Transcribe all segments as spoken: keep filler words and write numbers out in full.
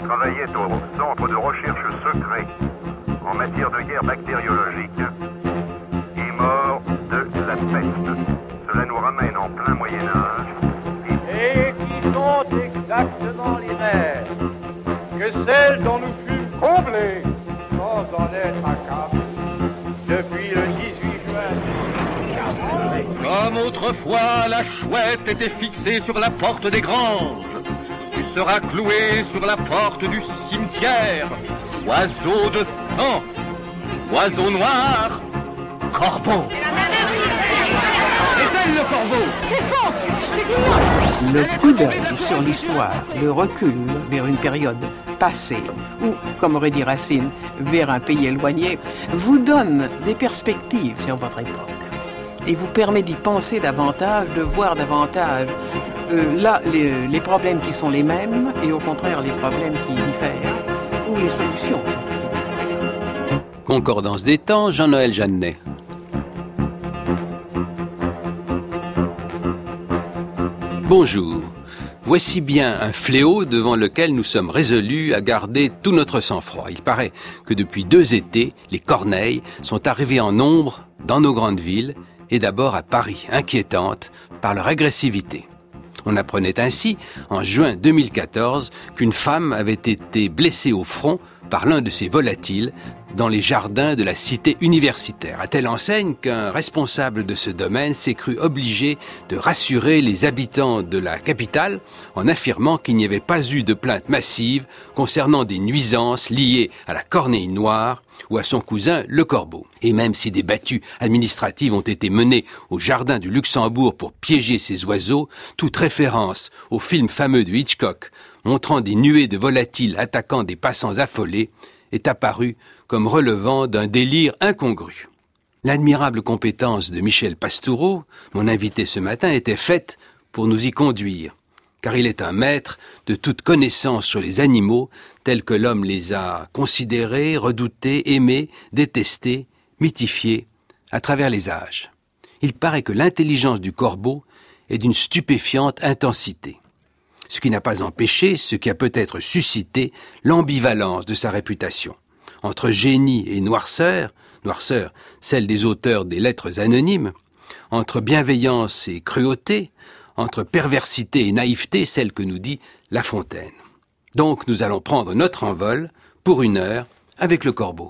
travaillait au Centre de recherche secret en matière de guerre bactériologique, est mort de la peste. Cela nous ramène en plein Moyen-Âge. Et qui sont exactement les mêmes que celles dont nous fûmes comblés sans en être accablés depuis le dix-huit juin. Comme autrefois, la chouette était fixée sur la porte des granges. Tu seras cloué sur la porte du cimetière. Oiseau de sang, oiseau noir, corbeau. C'est elle le corbeau. C'est faux, c'est ignoble. Le coup d'œil sur l'histoire, le recul vers une période passée, ou, comme aurait dit Racine, vers un pays éloigné, vous donne des perspectives sur votre époque. Et vous permet d'y penser davantage, de voir davantage euh, là les, les problèmes qui sont les mêmes et au contraire les problèmes qui diffèrent, ou les solutions. Concordance des temps, Jean-Noël Jeannet. Bonjour. Voici bien un fléau devant lequel nous sommes résolus à garder tout notre sang-froid. Il paraît que depuis deux étés, les corneilles sont arrivées en nombre dans nos grandes villes et d'abord à Paris, inquiétantes par leur agressivité. On apprenait ainsi, en juin deux mille quatorze, qu'une femme avait été blessée au front par l'un de ces volatiles dans les jardins de la cité universitaire, à telle enseigne qu'un responsable de ce domaine s'est cru obligé de rassurer les habitants de la capitale en affirmant qu'il n'y avait pas eu de plainte massive concernant des nuisances liées à la corneille noire ou à son cousin le corbeau. Et même si des battues administratives ont été menées au jardin du Luxembourg pour piéger ces oiseaux, toute référence au film fameux de Hitchcock montrant des nuées de volatiles attaquant des passants affolés est apparue comme relevant d'un délire incongru. L'admirable compétence de Michel Pastoureau, mon invité ce matin, était faite pour nous y conduire, car il est un maître de toute connaissance sur les animaux tels que l'homme les a considérés, redoutés, aimés, détestés, mythifiés à travers les âges. Il paraît que l'intelligence du corbeau est d'une stupéfiante intensité, ce qui n'a pas empêché, ce qui a peut-être suscité l'ambivalence de sa réputation. Entre génie et noirceur, noirceur, celle des auteurs des lettres anonymes, entre bienveillance et cruauté, entre perversité et naïveté, celle que nous dit La Fontaine. Donc nous allons prendre notre envol pour une heure avec le corbeau.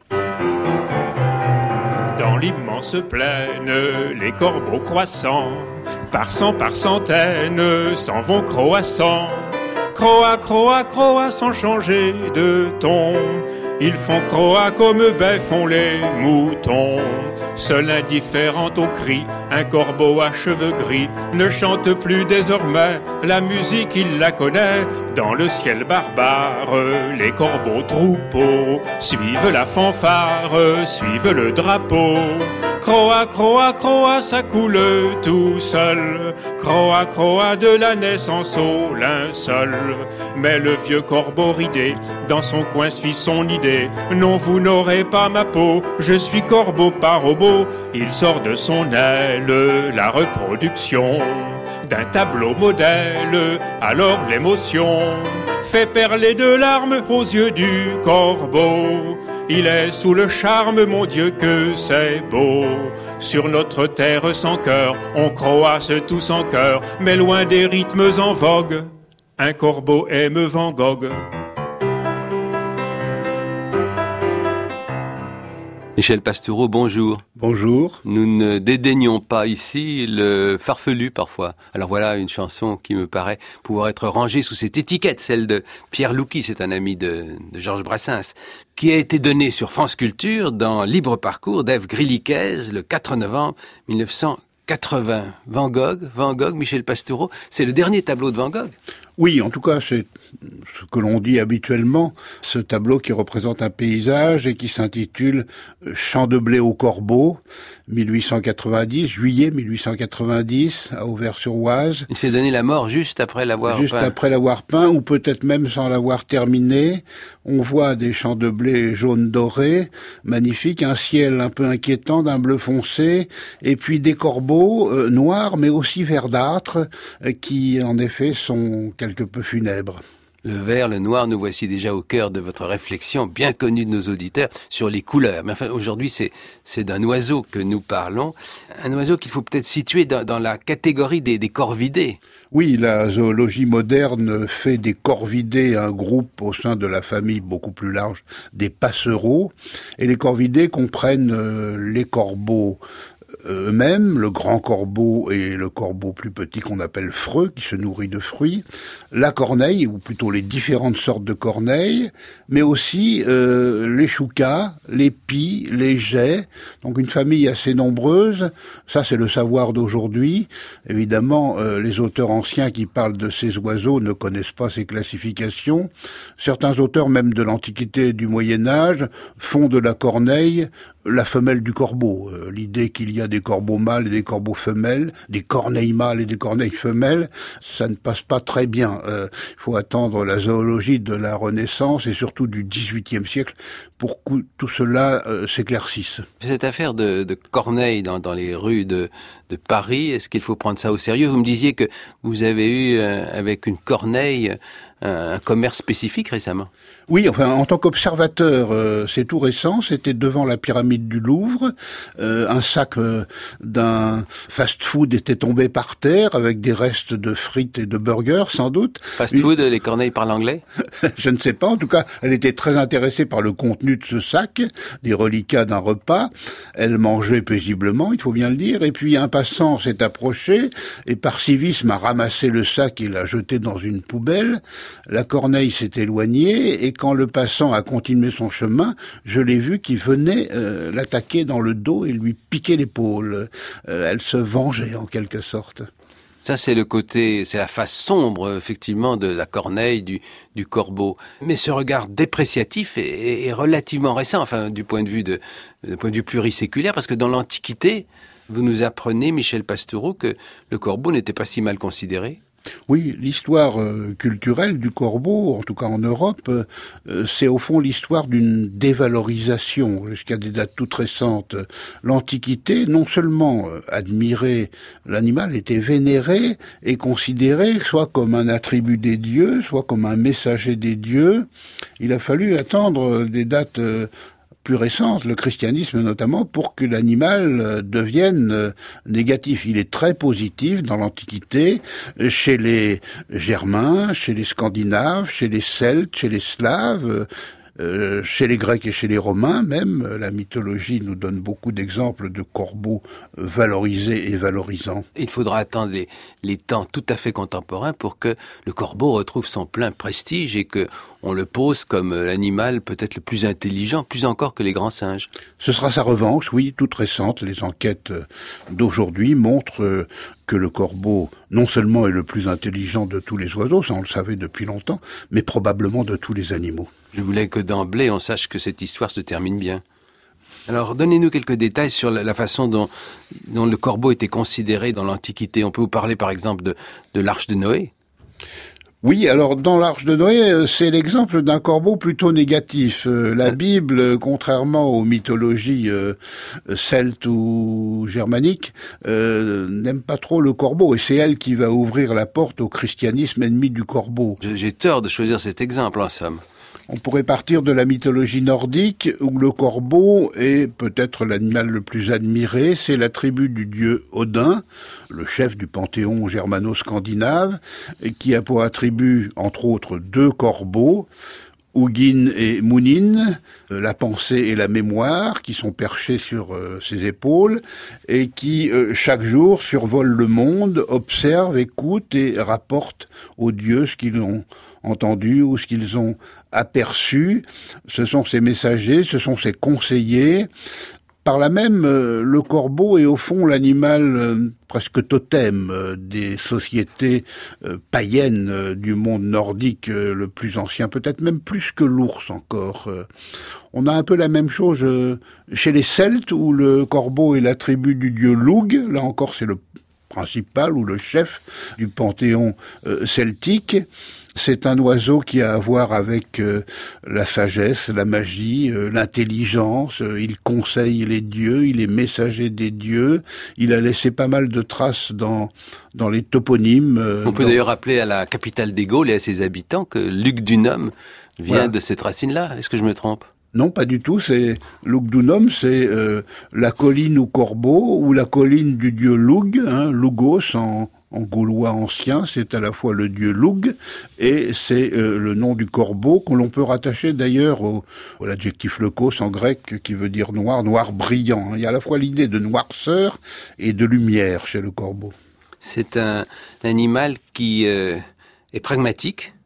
Dans l'immense plaine, les corbeaux croissants, par cent, par centaines, s'en vont croassant. Croa, croa, croa, sans changer de ton. Ils font croa comme bœufs font les moutons. Seul indifférent au cri, un corbeau à cheveux gris ne chante plus désormais la musique, il la connaît. Dans le ciel barbare, les corbeaux troupeaux suivent la fanfare, suivent le drapeau. Croa, croa, croa, ça coule tout seul. Croa, croa, de la naissance au linceul. Mais le vieux corbeau ridé, dans son coin suit son idée. Non, vous n'aurez pas ma peau, je suis corbeau par robot. Il sort de son aile la reproduction d'un tableau modèle. Alors l'émotion fait perler de larmes aux yeux du corbeau. Il est sous le charme, mon Dieu, que c'est beau. Sur notre terre sans cœur, on croasse tous en cœur, mais loin des rythmes en vogue, un corbeau aime Van Gogh. Michel Pastoureau, bonjour. Bonjour. Nous ne dédaignons pas ici le farfelu parfois. Alors voilà une chanson qui me paraît pouvoir être rangée sous cette étiquette, celle de Pierre Louky, c'est un ami de, de Georges Brassens, qui a été donnée sur France Culture dans Libre Parcours d'Ève Grilliquez le quatre novembre mille neuf cent quatre-vingts. Van Gogh, Van Gogh, Michel Pastoureau, c'est le dernier tableau de Van Gogh. Oui, en tout cas, c'est ce que l'on dit habituellement, ce tableau qui représente un paysage et qui s'intitule « Champ de blé au corbeau », mille huit cent quatre-vingt-dix, juillet mille huit cent quatre-vingt-dix, à Auvers-sur-Oise. Il s'est donné la mort juste après l'avoir juste peint. Juste après l'avoir peint, ou peut-être même sans l'avoir terminé. On voit des champs de blé jaune doré, magnifiques, un ciel un peu inquiétant d'un bleu foncé, et puis des corbeaux euh, noirs, mais aussi verdâtres, euh, qui en effet sont quelque peu funèbres. Le vert, le noir, nous voici déjà au cœur de votre réflexion, bien connue de nos auditeurs, sur les couleurs. Mais enfin, aujourd'hui, c'est, c'est d'un oiseau que nous parlons. Un oiseau qu'il faut peut-être situer dans, dans la catégorie des, des corvidés. Oui, la zoologie moderne fait des corvidés un groupe au sein de la famille beaucoup plus large des passereaux. Et les corvidés comprennent euh, les corbeaux eux-mêmes, le grand corbeau et le corbeau plus petit qu'on appelle freux, qui se nourrit de fruits, la corneille, ou plutôt les différentes sortes de corneilles, mais aussi euh, les choucas, les pies, les geais, donc une famille assez nombreuse. Ça, c'est le savoir d'aujourd'hui. Évidemment, euh, les auteurs anciens qui parlent de ces oiseaux ne connaissent pas ces classifications. Certains auteurs, même de l'Antiquité et du Moyen-Âge, font de la corneille la femelle du corbeau. Euh, l'idée qu'il y a des corbeaux mâles et des corbeaux femelles, des corneilles mâles et des corneilles femelles, ça ne passe pas très bien. Il euh, faut attendre la zoologie de la Renaissance et surtout du dix-huitième siècle pour que tout cela euh, s'éclaircisse. Cette affaire de, de corneilles dans, dans les rues de, de Paris, est-ce qu'il faut prendre ça au sérieux? Vous me disiez que vous avez eu euh, avec une corneille un commerce spécifique récemment. Oui, enfin, en tant qu'observateur, euh, c'est tout récent, c'était devant la pyramide du Louvre, euh, un sac euh, d'un fast-food était tombé par terre avec des restes de frites et de burgers, sans doute. Fast-food, Une... les corneilles parlent anglais? Je ne sais pas, en tout cas, elle était très intéressée par le contenu de ce sac, des reliquats d'un repas. Elle mangeait paisiblement, il faut bien le dire, et puis un passant s'est approché et par civisme a ramassé le sac et l'a jeté dans une poubelle. La corneille s'est éloignée et quand le passant a continué son chemin, je l'ai vu qui venait euh, l'attaquer dans le dos et lui piquer l'épaule. Euh, elle se vengeait en quelque sorte. Ça, c'est le côté, c'est la face sombre, effectivement, de la corneille, du, du corbeau. Mais ce regard dépréciatif est, est relativement récent, enfin, du point de vue de, du point de vue pluriséculaire, parce que dans l'Antiquité, vous nous apprenez, Michel Pastoureau, que le corbeau n'était pas si mal considéré. Oui, l'histoire euh, culturelle du corbeau, en tout cas en Europe, euh, c'est au fond l'histoire d'une dévalorisation jusqu'à des dates toutes récentes. L'Antiquité, non seulement euh, admirait l'animal, était vénéré et considéré soit comme un attribut des dieux, soit comme un messager des dieux. Il a fallu attendre des dates euh, plus récente, le christianisme notamment, pour que l'animal devienne négatif. Il est très positif dans l'Antiquité, chez les Germains, chez les Scandinaves, chez les Celtes, chez les Slaves, Euh, chez les Grecs et chez les Romains même, la mythologie nous donne beaucoup d'exemples de corbeaux valorisés et valorisants. Il faudra attendre les, les temps tout à fait contemporains pour que le corbeau retrouve son plein prestige et que on le pose comme l'animal peut-être le plus intelligent, plus encore que les grands singes. Ce sera sa revanche, oui, toute récente. Les enquêtes d'aujourd'hui montrent que le corbeau, non seulement est le plus intelligent de tous les oiseaux, ça on le savait depuis longtemps, mais probablement de tous les animaux. Je voulais que d'emblée on sache que cette histoire se termine bien. Alors, donnez-nous quelques détails sur la, la façon dont, dont le corbeau était considéré dans l'Antiquité. On peut vous parler par exemple de, de l'Arche de Noé? Oui, alors dans l'Arche de Noé, c'est l'exemple d'un corbeau plutôt négatif. Euh, la Bible, contrairement aux mythologies euh, celtes ou germaniques, euh, n'aime pas trop le corbeau, et c'est elle qui va ouvrir la porte au christianisme ennemi du corbeau. J'ai tort de choisir cet exemple, en somme. On pourrait partir de la mythologie nordique, où le corbeau est peut-être l'animal le plus admiré. C'est l'attribut du dieu Odin, le chef du panthéon germano-scandinave, qui a pour attribut, entre autres, deux corbeaux, Hugin et Munin, la pensée et la mémoire, qui sont perchés sur euh, ses épaules, et qui, euh, chaque jour, survolent le monde, observent, écoutent et rapportent aux dieux ce qu'ils ont entendu ou ce qu'ils ont aperçu. Ce sont ces messagers, ce sont ces conseillers. Par là même, euh, le corbeau est au fond l'animal euh, presque totem euh, des sociétés euh, païennes euh, du monde nordique euh, le plus ancien, peut-être même plus que l'ours encore. Euh, on a un peu la même chose euh, chez les Celtes, où le corbeau est l'attribut du dieu Lugh. Là encore, c'est le principal ou le chef du panthéon euh, celtique. C'est un oiseau qui a à voir avec euh, la sagesse, la magie, euh, l'intelligence. Euh, il conseille les dieux, il est messager des dieux. Il a laissé pas mal de traces dans dans les toponymes. Euh, On peut dans... d'ailleurs rappeler à la capitale des Gaules et à ses habitants que Lugdunum vient Voilà. de cette racine-là. Est-ce que je me trompe ? Non, pas du tout. C'est Lugdunum, c'est euh, la colline au corbeau ou la colline du dieu Lug, hein, Lugos en En gaulois ancien, c'est à la fois le dieu Lug et c'est euh, le nom du corbeau que l'on peut rattacher d'ailleurs au, à l'adjectif leukos en grec qui veut dire noir, noir brillant. Il y a à la fois l'idée de noirceur et de lumière chez le corbeau. C'est un animal qui euh, est pragmatique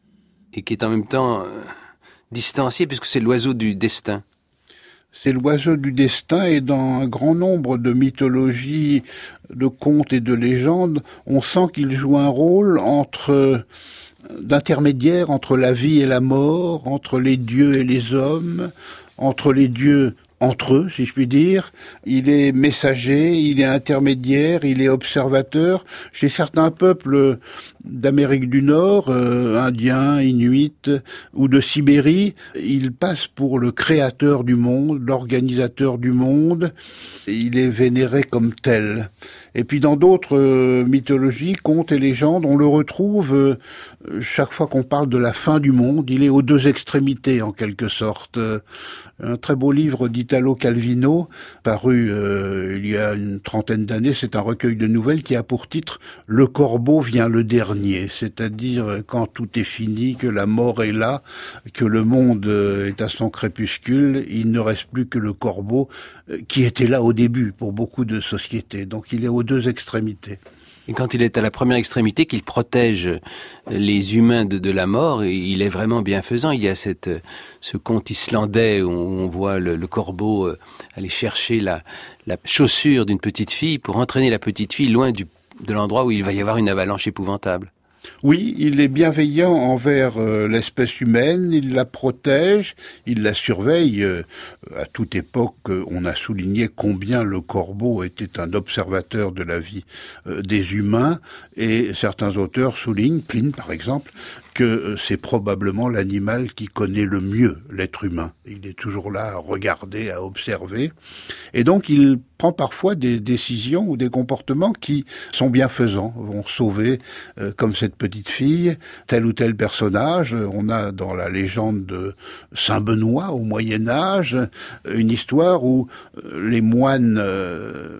et qui est en même temps euh, distancié puisque c'est l'oiseau du destin. C'est l'oiseau du destin et dans un grand nombre de mythologies, de contes et de légendes, on sent qu'il joue un rôle entre d'intermédiaire entre la vie et la mort, entre les dieux et les hommes, entre les dieux entre eux, si je puis dire. Il est messager, il est intermédiaire, il est observateur. Chez certains peuples d'Amérique du Nord, euh, indiens, inuits ou de Sibérie, il passe pour le créateur du monde, l'organisateur du monde. Il est vénéré comme tel. Et puis dans d'autres euh, mythologies, contes et légendes, on le retrouve euh, chaque fois qu'on parle de la fin du monde. Il est aux deux extrémités en quelque sorte. Euh, un très beau livre d'Italo Calvino, paru euh, il y a une trentaine d'années, c'est un recueil de nouvelles qui a pour titre « Le corbeau vient le dernier », c'est-à-dire quand tout est fini, que la mort est là, que le monde est à son crépuscule, il ne reste plus que le corbeau qui était là au début pour beaucoup de sociétés. Donc il est aux deux extrémités. Et quand il est à la première extrémité, qu'il protège les humains de, de la mort, il est vraiment bienfaisant. Il y a cette, ce conte islandais où on voit le, le corbeau aller chercher la, la chaussure d'une petite fille pour entraîner la petite fille loin du, de l'endroit où il va y avoir une avalanche épouvantable. Oui, il est bienveillant envers euh, l'espèce humaine, il la protège, il la surveille. Euh, à toute époque, euh, on a souligné combien le corbeau était un observateur de la vie euh, des humains, et certains auteurs soulignent, Pline par exemple, que euh, c'est probablement l'animal qui connaît le mieux l'être humain. Il est toujours là à regarder, à observer, et donc il prend parfois des décisions ou des comportements qui sont bienfaisants, vont sauver, euh, comme cette petite fille, tel ou tel personnage. On a dans la légende de Saint Benoît au Moyen-Âge une histoire où les moines euh,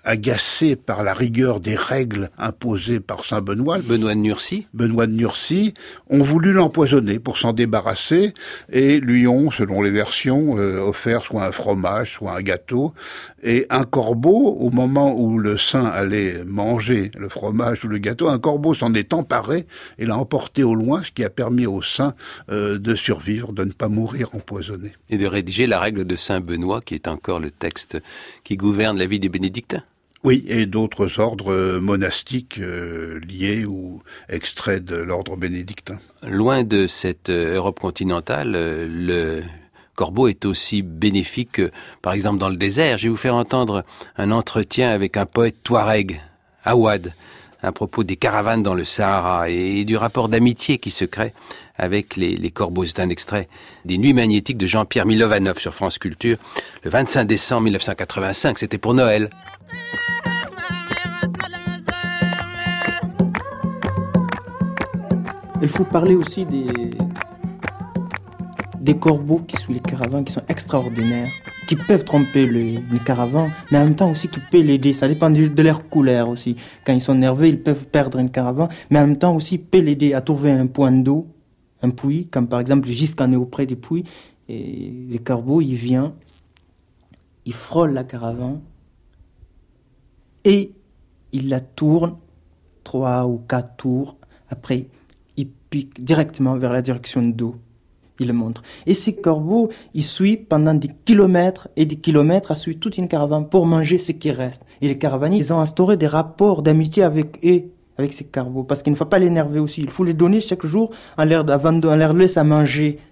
agacé par la rigueur des règles imposées par Saint Benoît, Benoît de Nursie, Benoît de Nursie, ont voulu l'empoisonner pour s'en débarrasser et lui ont, selon les versions, euh, offert soit un fromage, soit un gâteau. Et un corbeau, au moment où le saint allait manger le fromage ou le gâteau, un corbeau s'en est emparé et l'a emporté au loin, ce qui a permis au saint euh, de survivre, de ne pas mourir empoisonné. Et de rédiger la règle de Saint Benoît, qui est encore le texte qui gouverne la vie des bénédictins. Oui, et d'autres ordres monastiques euh, liés ou extraits de l'ordre bénédictin. Loin de cette Europe continentale, le corbeau est aussi bénéfique que, par exemple, dans le désert. Je vais vous faire entendre un entretien avec un poète touareg, Awad, à propos des caravanes dans le Sahara et du rapport d'amitié qui se crée avec les, les corbeaux. C'est un extrait des Nuits magnétiques de Jean-Pierre Milovanov sur France Culture, le vingt-cinq décembre mille neuf cent quatre-vingt-cinq. C'était pour Noël. Il faut parler aussi des, des corbeaux qui suivent les caravans, qui sont extraordinaires, qui peuvent tromper les, les caravans, mais en même temps aussi qui peuvent l'aider. Ça dépend de, de leur couleur aussi. Quand ils sont nerveux, ils peuvent perdre une caravane, mais en même temps aussi peuvent l'aider à trouver un point d'eau, un puits, comme par exemple Gis quand on est auprès des puits, et les corbeaux, il vient, il frôle la caravane, et il la tourne trois ou quatre tours. Après, il pique directement vers la direction d'eau. Il le montre. Et ces corbeaux, ils suivent pendant des kilomètres et des kilomètres à suivre toute une caravane pour manger ce qui reste. Et les caravaniers, ils ont instauré des rapports d'amitié avec eux, avec ces corbeaux, parce qu'il ne faut pas les énerver aussi. Il faut les donner chaque jour en leur, avant de, en leur laisser à manger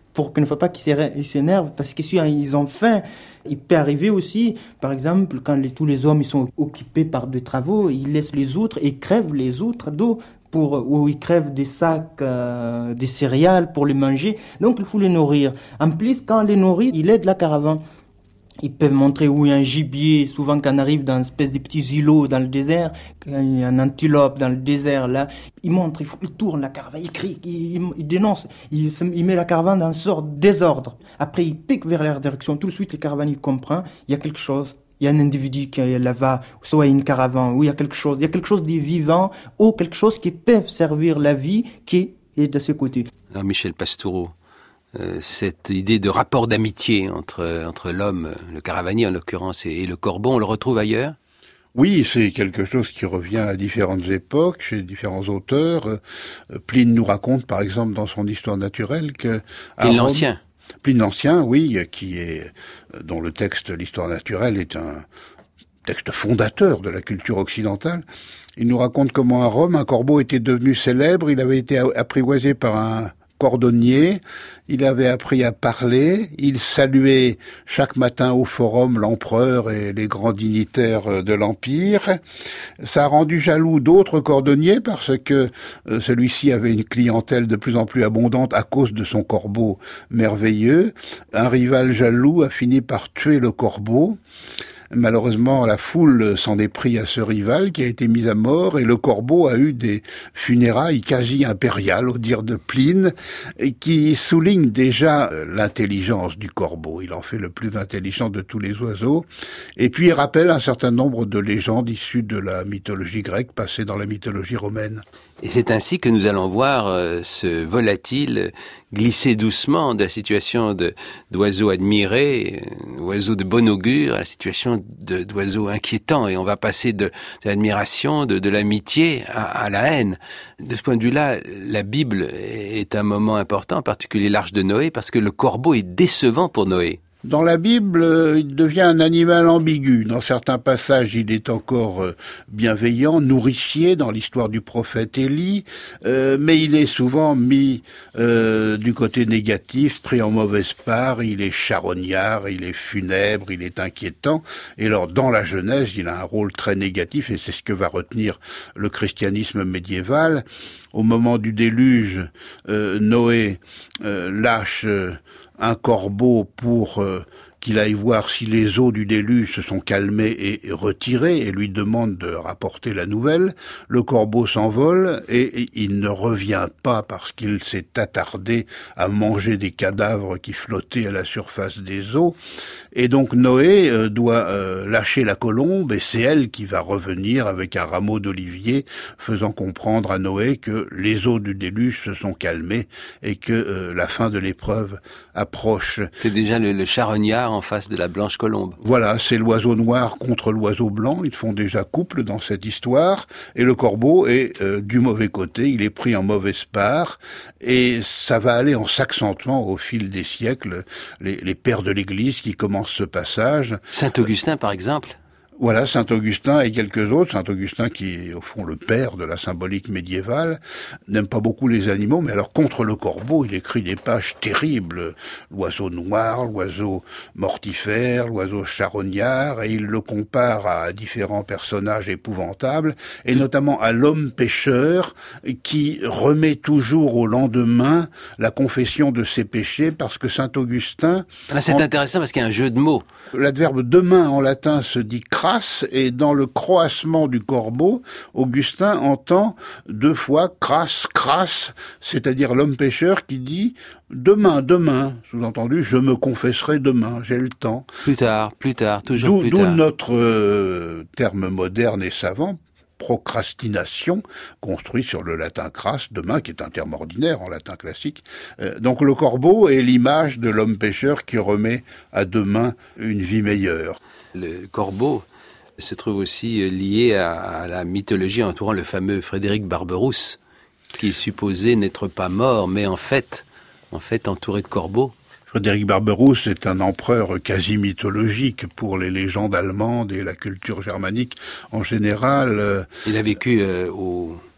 pour qu'il ne faut pas qu'ils s'énervent, parce que si ils ont faim, il peut arriver aussi, par exemple, quand les, tous les hommes ils sont occupés par des travaux, ils laissent les autres et crèvent les autres d'eau, pour, ou ils crèvent des sacs, euh, des céréales pour les manger, donc il faut les nourrir. En plus, quand on les nourrit, il aide la caravane. Ils peuvent montrer où il y a un gibier, souvent quand on arrive dans une espèce de petits îlots dans le désert, quand il y a un antilope dans le désert, là, ils montrent, il, faut, il tourne la caravane, il crie, il, il, il dénonce, il, il met la caravane dans une sorte de désordre. Après, il pique vers leur direction, tout de suite, la caravane, il comprend, il y a quelque chose, il y a un individu qui est là-bas, soit une caravane, où il y a quelque chose, il y a quelque chose de vivant, ou quelque chose qui peut servir la vie, qui est de ce côté. Alors, Michel Pastoureau, Euh, cette idée de rapport d'amitié entre entre l'homme, le caravanier en l'occurrence, et, et le corbeau, on le retrouve ailleurs? Oui, c'est quelque chose qui revient à différentes époques, chez différents auteurs. Euh, Pline nous raconte, par exemple, dans son Histoire naturelle, que... Pline l'Ancien. Pline l'Ancien, oui, qui est, dont le texte, l'Histoire naturelle, est un texte fondateur de la culture occidentale. Il nous raconte comment à Rome, un corbeau était devenu célèbre, il avait été apprivoisé par un cordonnier, il avait appris à parler, il saluait chaque matin au forum l'empereur et les grands dignitaires de l'Empire. Ça a rendu jaloux d'autres cordonniers parce que celui-ci avait une clientèle de plus en plus abondante à cause de son corbeau merveilleux. Un rival jaloux a fini par tuer le corbeau. Malheureusement, la foule s'en est pris à ce rival qui a été mis à mort et le corbeau a eu des funérailles quasi impériales, au dire de Pline, et qui soulignent déjà l'intelligence du corbeau. Il en fait le plus intelligent de tous les oiseaux. Et puis, il rappelle un certain nombre de légendes issues de la mythologie grecque passée dans la mythologie romaine. Et c'est ainsi que nous allons voir euh, ce volatile glisser doucement de la situation de, d'oiseau admiré, euh, oiseau de bon augure, à la situation de, d'oiseau inquiétant. Et on va passer de, de l'admiration, de, de l'amitié à, à la haine. De ce point de vue-là, la Bible est un moment important, en particulier l'Arche de Noé, parce que le corbeau est décevant pour Noé. Dans la Bible, il devient un animal ambigu. Dans certains passages, il est encore bienveillant, nourricier, dans l'histoire du prophète Élie, euh, mais il est souvent mis euh, du côté négatif, pris en mauvaise part, il est charognard, il est funèbre, il est inquiétant. Et alors, dans la Genèse, il a un rôle très négatif, et c'est ce que va retenir le christianisme médiéval. Au moment du déluge, euh, Noé euh, lâche... Euh, un corbeau pour euh, qu'il aille voir si les eaux du déluge se sont calmées et, et retirées, et lui demande de rapporter la nouvelle. Le corbeau s'envole et, et il ne revient pas parce qu'il s'est attardé à manger des cadavres qui flottaient à la surface des eaux. Et donc Noé euh, doit euh, lâcher la colombe, et c'est elle qui va revenir avec un rameau d'olivier, faisant comprendre à Noé que les eaux du déluge se sont calmées et que euh, la fin de l'épreuve approche. C'est déjà le, le charognard en face de la blanche colombe. Voilà, c'est l'oiseau noir contre l'oiseau blanc, ils font déjà couple dans cette histoire, et le corbeau est euh, du mauvais côté, il est pris en mauvaise part, et ça va aller en s'accentuant au fil des siècles, les, les pères de l'Église qui commencent ce passage. Saint Augustin, par exemple. Voilà, Saint Augustin et quelques autres. Saint Augustin, qui est au fond le père de la symbolique médiévale, n'aime pas beaucoup les animaux, mais alors contre le corbeau, il écrit des pages terribles. L'oiseau noir, l'oiseau mortifère, l'oiseau charognard, et il le compare à différents personnages épouvantables, et notamment à l'homme pécheur, qui remet toujours au lendemain la confession de ses péchés, parce que Saint Augustin... Là, c'est en... intéressant parce qu'il y a un jeu de mots. L'adverbe demain en latin se dit crasse, et dans le croassement du corbeau, Augustin entend deux fois crasse, crasse, c'est-à-dire l'homme pécheur qui dit demain, demain, sous-entendu, je me confesserai demain, j'ai le temps. Plus tard, plus tard, toujours d'où, plus d'où tard. D'où notre euh, terme moderne et savant, procrastination, construit sur le latin crasse, demain, qui est un terme ordinaire en latin classique. Euh, donc le corbeau est l'image de l'homme pécheur qui remet à demain une vie meilleure. Le corbeau se trouve aussi lié à, à la mythologie entourant le fameux Frédéric Barberousse, qui est supposé n'être pas mort, mais en fait, en fait entouré de corbeaux. Frédéric Barberousse est un empereur quasi mythologique pour les légendes allemandes et la culture germanique en général. Il a vécu euh, au,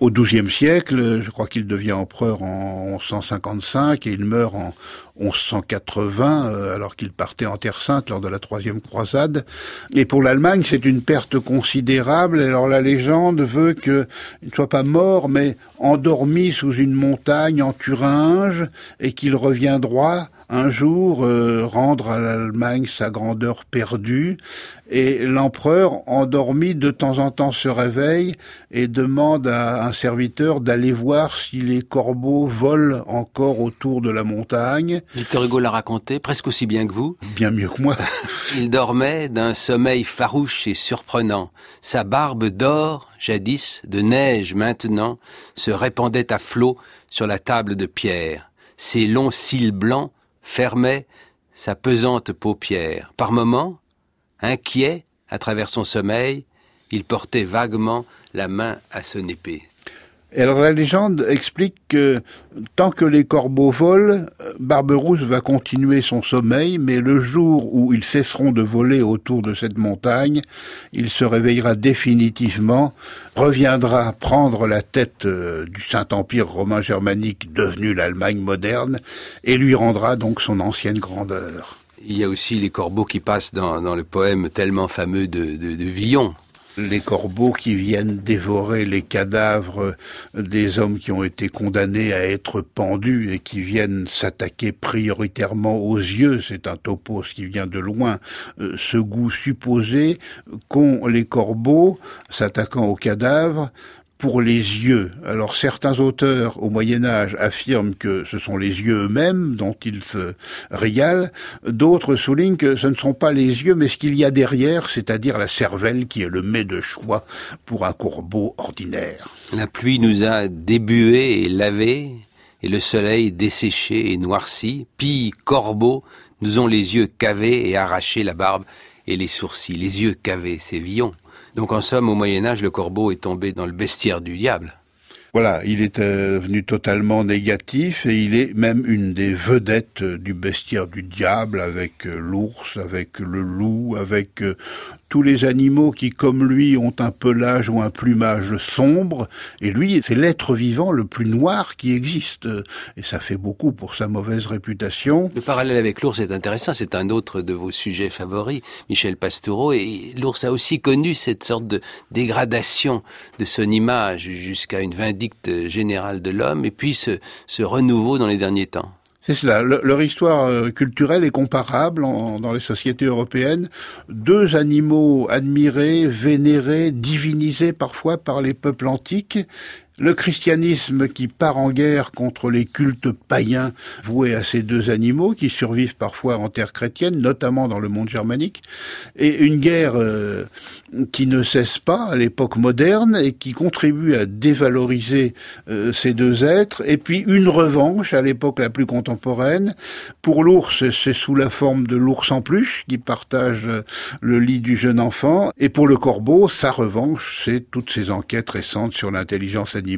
au douzième siècle. Je crois qu'il devient empereur en onze cent cinquante-cinq et il meurt en onze cent quatre-vingts, euh, alors qu'il partait en Terre Sainte lors de la troisième croisade. Et pour l'Allemagne, c'est une perte considérable. Alors la légende veut qu'il ne soit pas mort, mais endormi sous une montagne en Thuringe, et qu'il reviendra un jour euh, rendre à l'Allemagne sa grandeur perdue. Et l'empereur, endormi, de temps en temps se réveille et demande à un serviteur d'aller voir si les corbeaux volent encore autour de la montagne. Victor Hugo l'a raconté presque aussi bien que vous. Bien mieux que moi. Il dormait d'un sommeil farouche et surprenant. Sa barbe d'or, jadis, de neige maintenant, se répandait à flots sur la table de pierre. Ses longs cils blancs fermaient sa pesante paupière. Par moments, inquiet, à travers son sommeil, il portait vaguement la main à son épée. Et alors la légende explique que tant que les corbeaux volent, Barberousse va continuer son sommeil, mais le jour où ils cesseront de voler autour de cette montagne, il se réveillera définitivement, reviendra prendre la tête du Saint-Empire romain germanique devenu l'Allemagne moderne, et lui rendra donc son ancienne grandeur. Il y a aussi les corbeaux qui passent dans, dans le poème tellement fameux de, de, de Villon. Les corbeaux qui viennent dévorer les cadavres des hommes qui ont été condamnés à être pendus et qui viennent s'attaquer prioritairement aux yeux, c'est un topos qui vient de loin, ce goût supposé qu'ont les corbeaux s'attaquant aux cadavres pour les yeux. Alors certains auteurs au Moyen-Âge affirment que ce sont les yeux eux-mêmes dont ils se régalent, d'autres soulignent que ce ne sont pas les yeux mais ce qu'il y a derrière, c'est-à-dire la cervelle qui est le mets de choix pour un corbeau ordinaire. La pluie nous a débués et lavés, et le soleil desséché et noirci, pis corbeaux nous ont les yeux cavés et arraché la barbe et les sourcils. Les yeux cavés, c'est Villon. Donc en somme, au Moyen-Âge, le corbeau est tombé dans le bestiaire du diable. Voilà, il est devenu totalement négatif et il est même une des vedettes du bestiaire du diable avec l'ours, avec le loup, avec tous les animaux qui, comme lui, ont un pelage ou un plumage sombre. Et lui, c'est l'être vivant le plus noir qui existe. Et ça fait beaucoup pour sa mauvaise réputation. Le parallèle avec l'ours est intéressant. C'est un autre de vos sujets favoris, Michel Pastoureau. Et l'ours a aussi connu cette sorte de dégradation de son image jusqu'à une vindicte générale de l'homme et puis ce, ce renouveau dans les derniers temps. C'est cela. Le, leur histoire culturelle est comparable en, dans les sociétés européennes. Deux animaux admirés, vénérés, divinisés parfois par les peuples antiques. Le christianisme qui part en guerre contre les cultes païens voués à ces deux animaux qui survivent parfois en terre chrétienne, notamment dans le monde germanique, et une guerre euh, qui ne cesse pas à l'époque moderne et qui contribue à dévaloriser euh, ces deux êtres, et puis une revanche à l'époque la plus contemporaine. Pour l'ours, c'est sous la forme de l'ours en peluche qui partage le lit du jeune enfant, et pour le corbeau, sa revanche, c'est toutes ces enquêtes récentes sur l'intelligence animale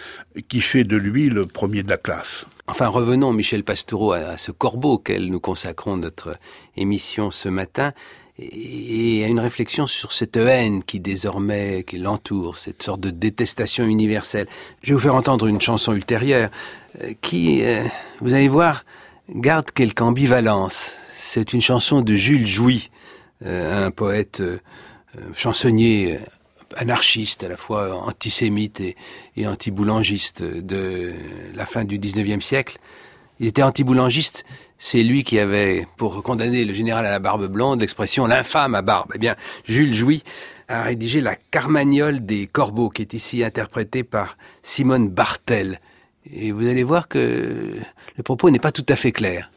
qui fait de lui le premier de la classe. Enfin, revenons, Michel Pastoureau, à ce corbeau auquel nous consacrons notre émission ce matin et à une réflexion sur cette haine qui désormais qui l'entoure, cette sorte de détestation universelle. Je vais vous faire entendre une chanson ultérieure qui, euh, vous allez voir, garde quelque ambivalence. C'est une chanson de Jules Jouy, euh, un poète euh, chansonnier anarchiste, à la fois antisémite et, et anti-boulangiste de la fin du dix-neuvième siècle. Il était anti-boulangiste, c'est lui qui avait, pour condamner le général à la barbe blonde, l'expression « l'infâme à barbe ». Eh bien, Jules Jouy a rédigé la Carmagnole des corbeaux, qui est ici interprétée par Simone Bartel. Et vous allez voir que le propos n'est pas tout à fait clair.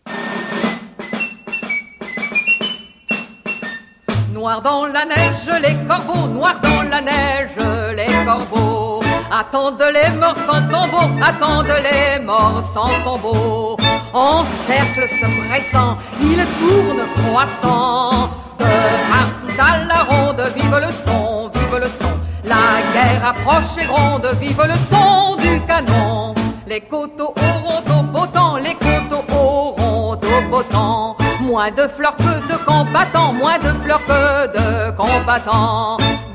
Noir dans la neige, les corbeaux, noir dans la neige, les corbeaux. Attendent les morts sans tombeau, attendent les morts sans tombeau. En cercle se pressant, ils tournent croissant. De partout à la ronde, vive le son, vive le son. La guerre approche et gronde, vive le son du canon. Les coteaux auront au beau temps, les coteaux auront au beau temps. Moins de fleurs que de combattants, moins de fleurs que de combattants.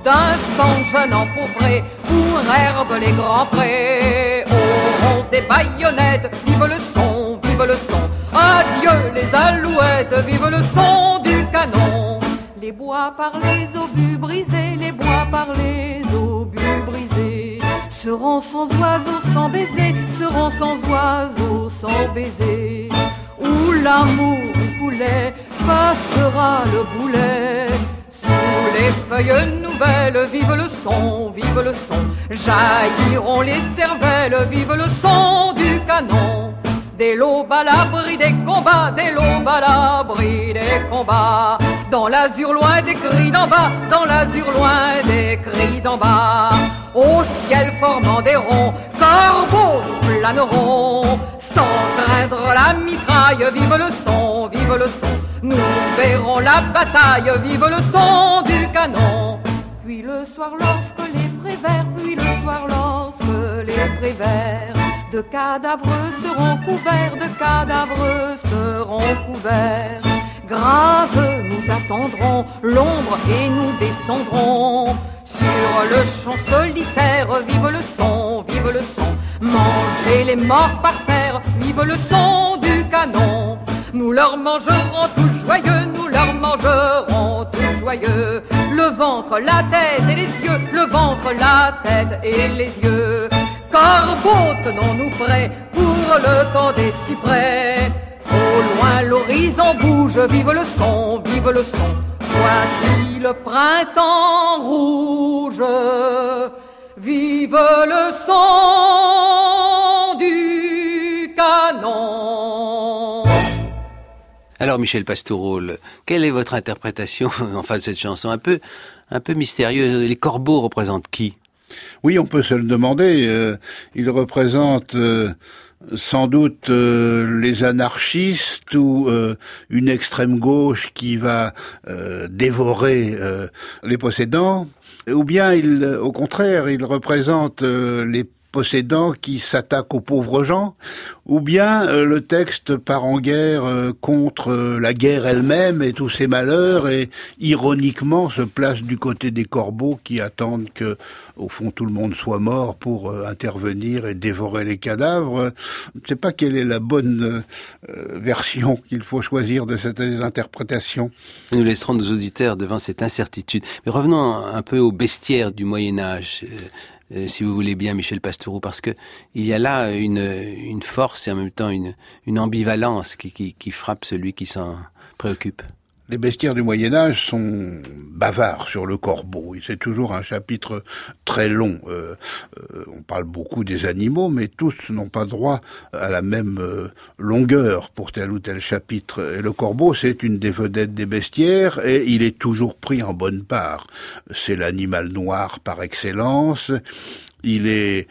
d'un sang jeune empourpré, pour herbe les grands prés. Au rond des baïonnettes, vive le son, vive le son. Adieu les alouettes, vive le son du canon. Les bois par les obus brisés, les bois par les obus brisés, seront sans oiseaux, sans baisers, seront sans oiseaux, sans baisers. Où l'amour coulait, passera le boulet. Sous les feuilles nouvelles, vive le son, vive le son. Jailliront les cervelles, vive le son du canon. Dès l'aube à l'abri des combats, dès l'aube à l'abri des combats. Dans l'azur loin des cris d'en bas, dans l'azur loin des cris d'en bas. Au ciel formant des ronds, corbeaux nous planeront. Sans craindre la mitraille, vive le son, vive le son. Nous verrons la bataille, vive le son du canon. Puis le soir lorsque les prévers, puis le soir lorsque les prévers de cadavres seront couverts, de cadavres seront couverts. Graves nous attendrons l'ombre et nous descendrons sur le champ solitaire, vive le son, vive le son. Manger les morts par terre, vive le son du canon. Nous leur mangerons tout joyeux, nous leur mangerons tout joyeux. Le ventre, la tête et les yeux, le ventre, la tête et les yeux. Corbeaux, tenons-nous prêts pour le temps des cyprès. Au loin l'horizon bouge, vive le son, vive le son. Voici le printemps rouge, vive le son du canon. Alors Michel Pastoureau, quelle est votre interprétation enfin de cette chanson un peu, un peu mystérieuse? Les corbeaux représentent qui? Oui, on peut se le demander. Euh, ils représentent euh, sans doute euh, les anarchistes ou euh, une extrême gauche qui va euh, dévorer euh, les possédants, ou bien ils, au contraire, ils représentent euh, les possédants qui s'attaquent aux pauvres gens, ou bien euh, le texte part en guerre euh, contre euh, la guerre elle-même et tous ses malheurs, et ironiquement se place du côté des corbeaux qui attendent que, au fond, tout le monde soit mort pour euh, intervenir et dévorer les cadavres. Je ne sais pas quelle est la bonne euh, version qu'il faut choisir de cette interprétation. Nous laisserons nos auditeurs devant cette incertitude. Mais revenons un peu au bestiaire du Moyen-Âge. Euh, Euh, si vous voulez bien, Michel Pastoureau, parce que il y a là une, une force et en même temps une, une ambivalence qui, qui, qui frappe celui qui s'en préoccupe. Les bestiaires du Moyen-Âge sont bavards sur le corbeau. C'est toujours un chapitre très long. Euh, euh, on parle beaucoup des animaux, mais tous n'ont pas droit à la même euh, longueur pour tel ou tel chapitre. Et le corbeau, c'est une des vedettes des bestiaires, et il est toujours pris en bonne part. C'est l'animal noir par excellence. Il est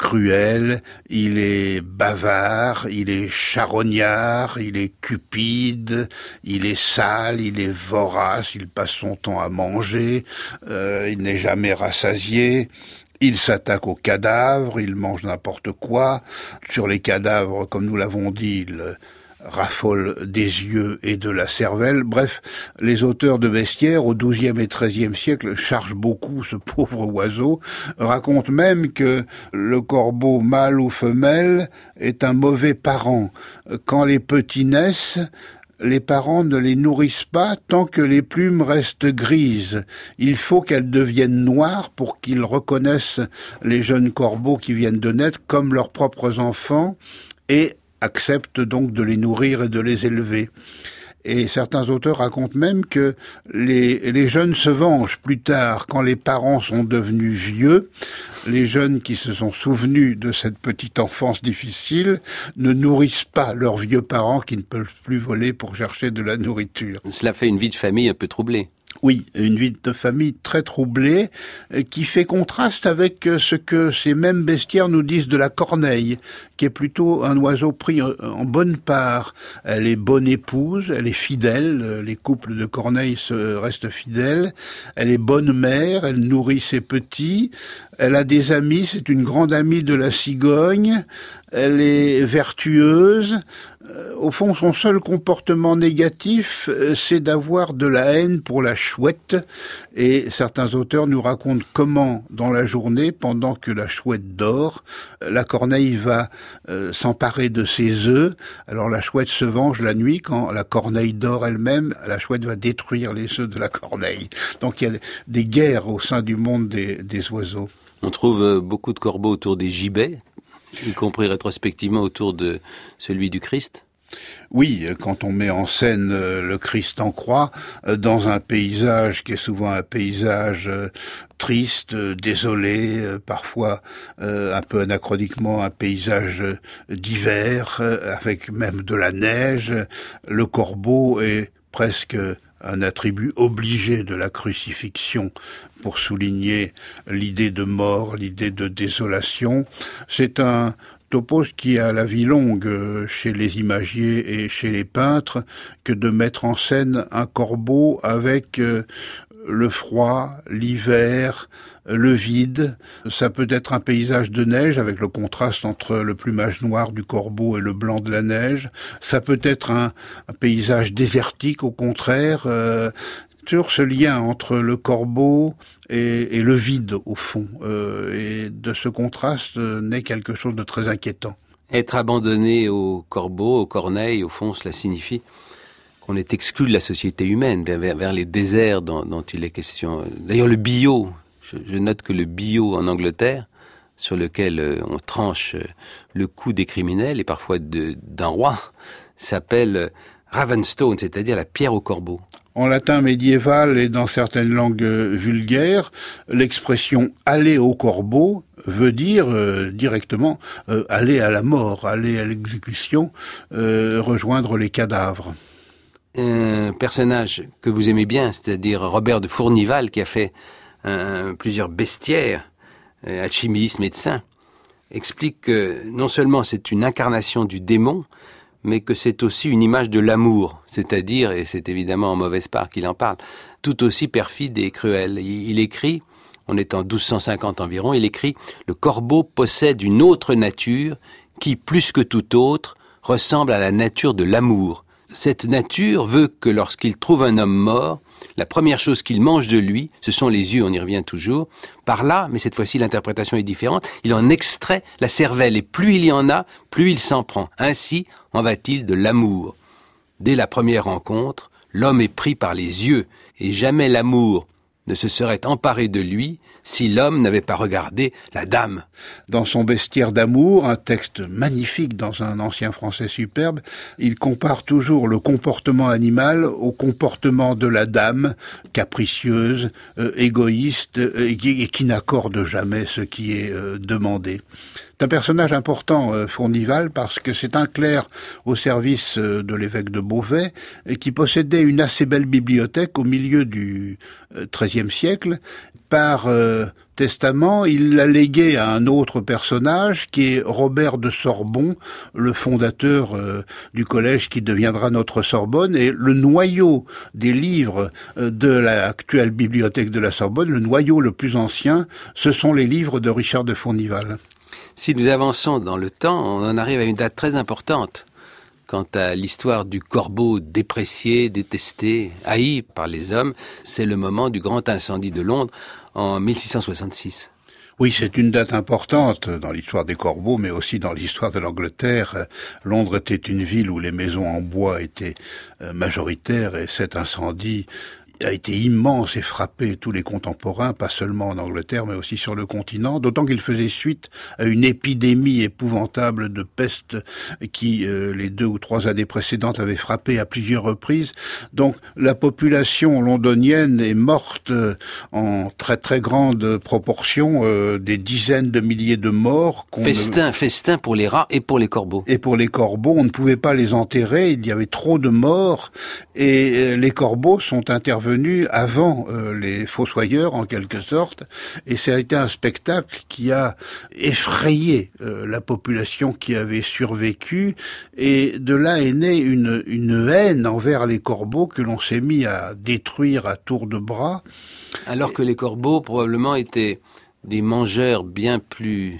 cruel, il est bavard, il est charognard, il est cupide, il est sale, il est vorace, il passe son temps à manger, euh, il n'est jamais rassasié. Il s'attaque aux cadavres, il mange n'importe quoi. Sur les cadavres, comme nous l'avons dit, il raffole des yeux et de la cervelle. Bref, les auteurs de bestiaires au douzième et treizième siècle chargent beaucoup ce pauvre oiseau, racontent même que le corbeau mâle ou femelle est un mauvais parent. Quand les petits naissent, les parents ne les nourrissent pas tant que les plumes restent grises. Il faut qu'elles deviennent noires pour qu'ils reconnaissent les jeunes corbeaux qui viennent de naître comme leurs propres enfants et acceptent donc de les nourrir et de les élever. Et certains auteurs racontent même que les, les jeunes se vengent plus tard, quand les parents sont devenus vieux. Les jeunes qui se sont souvenus de cette petite enfance difficile ne nourrissent pas leurs vieux parents qui ne peuvent plus voler pour chercher de la nourriture. Cela fait une vie de famille un peu troublée. Oui, une vie de famille très troublée, qui fait contraste avec ce que ces mêmes bestiaires nous disent de la corneille, qui est plutôt un oiseau pris en bonne part. Elle est bonne épouse, elle est fidèle, les couples de corneilles se restent fidèles, elle est bonne mère, elle nourrit ses petits, elle a des amis, c'est une grande amie de la cigogne, elle est vertueuse, Euh, au fond, son seul comportement négatif, euh, c'est d'avoir de la haine pour la chouette. Et certains auteurs nous racontent comment, dans la journée, pendant que la chouette dort, la corneille va euh, s'emparer de ses œufs. Alors la chouette se venge la nuit. Quand la corneille dort elle-même, la chouette va détruire les œufs de la corneille. Donc il y a des guerres au sein du monde des, des oiseaux. On trouve beaucoup de corbeaux autour des gibets, y compris rétrospectivement autour de celui du Christ. Oui, quand on met en scène le Christ en croix, dans un paysage qui est souvent un paysage triste, désolé, parfois un peu anachroniquement un paysage d'hiver, avec même de la neige, le corbeau est presque un attribut obligé de la crucifixion pour souligner l'idée de mort, l'idée de désolation. C'est un topos qui a la vie longue chez les imagiers et chez les peintres que de mettre en scène un corbeau avec le froid, l'hiver, le vide. Ça peut être un paysage de neige avec le contraste entre le plumage noir du corbeau et le blanc de la neige. Ça peut être un, un paysage désertique au contraire. Euh, sur ce lien entre le corbeau et, et le vide au fond. Euh, et de ce contraste euh, naît quelque chose de très inquiétant. Être abandonné au corbeau, aux corneilles, au fond, cela signifie qu'on est exclu de la société humaine, vers, vers les déserts dont, dont il est question. D'ailleurs, le bio, je, je note que le bio en Angleterre, sur lequel euh, on tranche euh, le cou des criminels, et parfois de, d'un roi, s'appelle euh, Ravenstone, c'est-à-dire la pierre au corbeau. En latin médiéval et dans certaines langues vulgaires, l'expression « aller au corbeau » veut dire euh, directement euh, aller à la mort, aller à l'exécution, euh, rejoindre les cadavres. Un personnage que vous aimez bien, c'est-à-dire Robert de Fournival, qui a fait un, plusieurs bestiaires, euh, alchimiste, médecin, explique que non seulement c'est une incarnation du démon, mais que c'est aussi une image de l'amour, c'est-à-dire, et c'est évidemment en mauvaise part qu'il en parle, tout aussi perfide et cruel. Il, il écrit, on est en douze cent cinquante environ, il écrit « Le corbeau possède une autre nature qui, plus que toute autre, ressemble à la nature de l'amour. Cette nature veut que lorsqu'il trouve un homme mort, la première chose qu'il mange de lui, ce sont les yeux, on y revient toujours. Par là, mais cette fois-ci l'interprétation est différente, il en extrait la cervelle et plus il y en a, plus il s'en prend. Ainsi en va-t-il de l'amour. Dès la première rencontre, l'homme est pris par les yeux et jamais l'amour ne se serait emparé de lui si l'homme n'avait pas regardé la dame. » Dans son Bestiaire d'amour, un texte magnifique dans un ancien français superbe, il compare toujours le comportement animal au comportement de la dame, capricieuse, euh, égoïste, euh, et qui, et qui n'accorde jamais ce qui est euh, demandé. C'est un personnage important, euh, Fournival, parce que c'est un clerc au service euh, de l'évêque de Beauvais et qui possédait une assez belle bibliothèque au milieu du treizième euh, siècle. Par euh, testament, il l'a légué à un autre personnage qui est Robert de Sorbon, le fondateur euh, du collège qui deviendra notre Sorbonne. Et le noyau des livres euh, de l'actuelle bibliothèque de la Sorbonne, le noyau le plus ancien, ce sont les livres de Richard de Fournival. Si nous avançons dans le temps, on en arrive à une date très importante. Quant à l'histoire du corbeau déprécié, détesté, haï par les hommes, c'est le moment du grand incendie de Londres en mille six cent soixante-six. Oui, c'est une date importante dans l'histoire des corbeaux, mais aussi dans l'histoire de l'Angleterre. Londres était une ville où les maisons en bois étaient majoritaires et cet incendie a été immense et frappé tous les contemporains, pas seulement en Angleterre, mais aussi sur le continent, d'autant qu'il faisait suite à une épidémie épouvantable de peste qui, euh, les deux ou trois années précédentes, avait frappé à plusieurs reprises. Donc, la population londonienne est morte euh, en très très grande proportion, euh, des dizaines de milliers de morts. Festin, ne... festin pour les rats et pour les corbeaux. Et pour les corbeaux, on ne pouvait pas les enterrer, il y avait trop de morts, et euh, les corbeaux sont intervenus avant euh, les fossoyeurs en quelque sorte, et ça a été un spectacle qui a effrayé euh, la population qui avait survécu, et de là est née une, une haine envers les corbeaux que l'on s'est mis à détruire à tour de bras. Alors que les corbeaux probablement étaient des mangeurs bien plus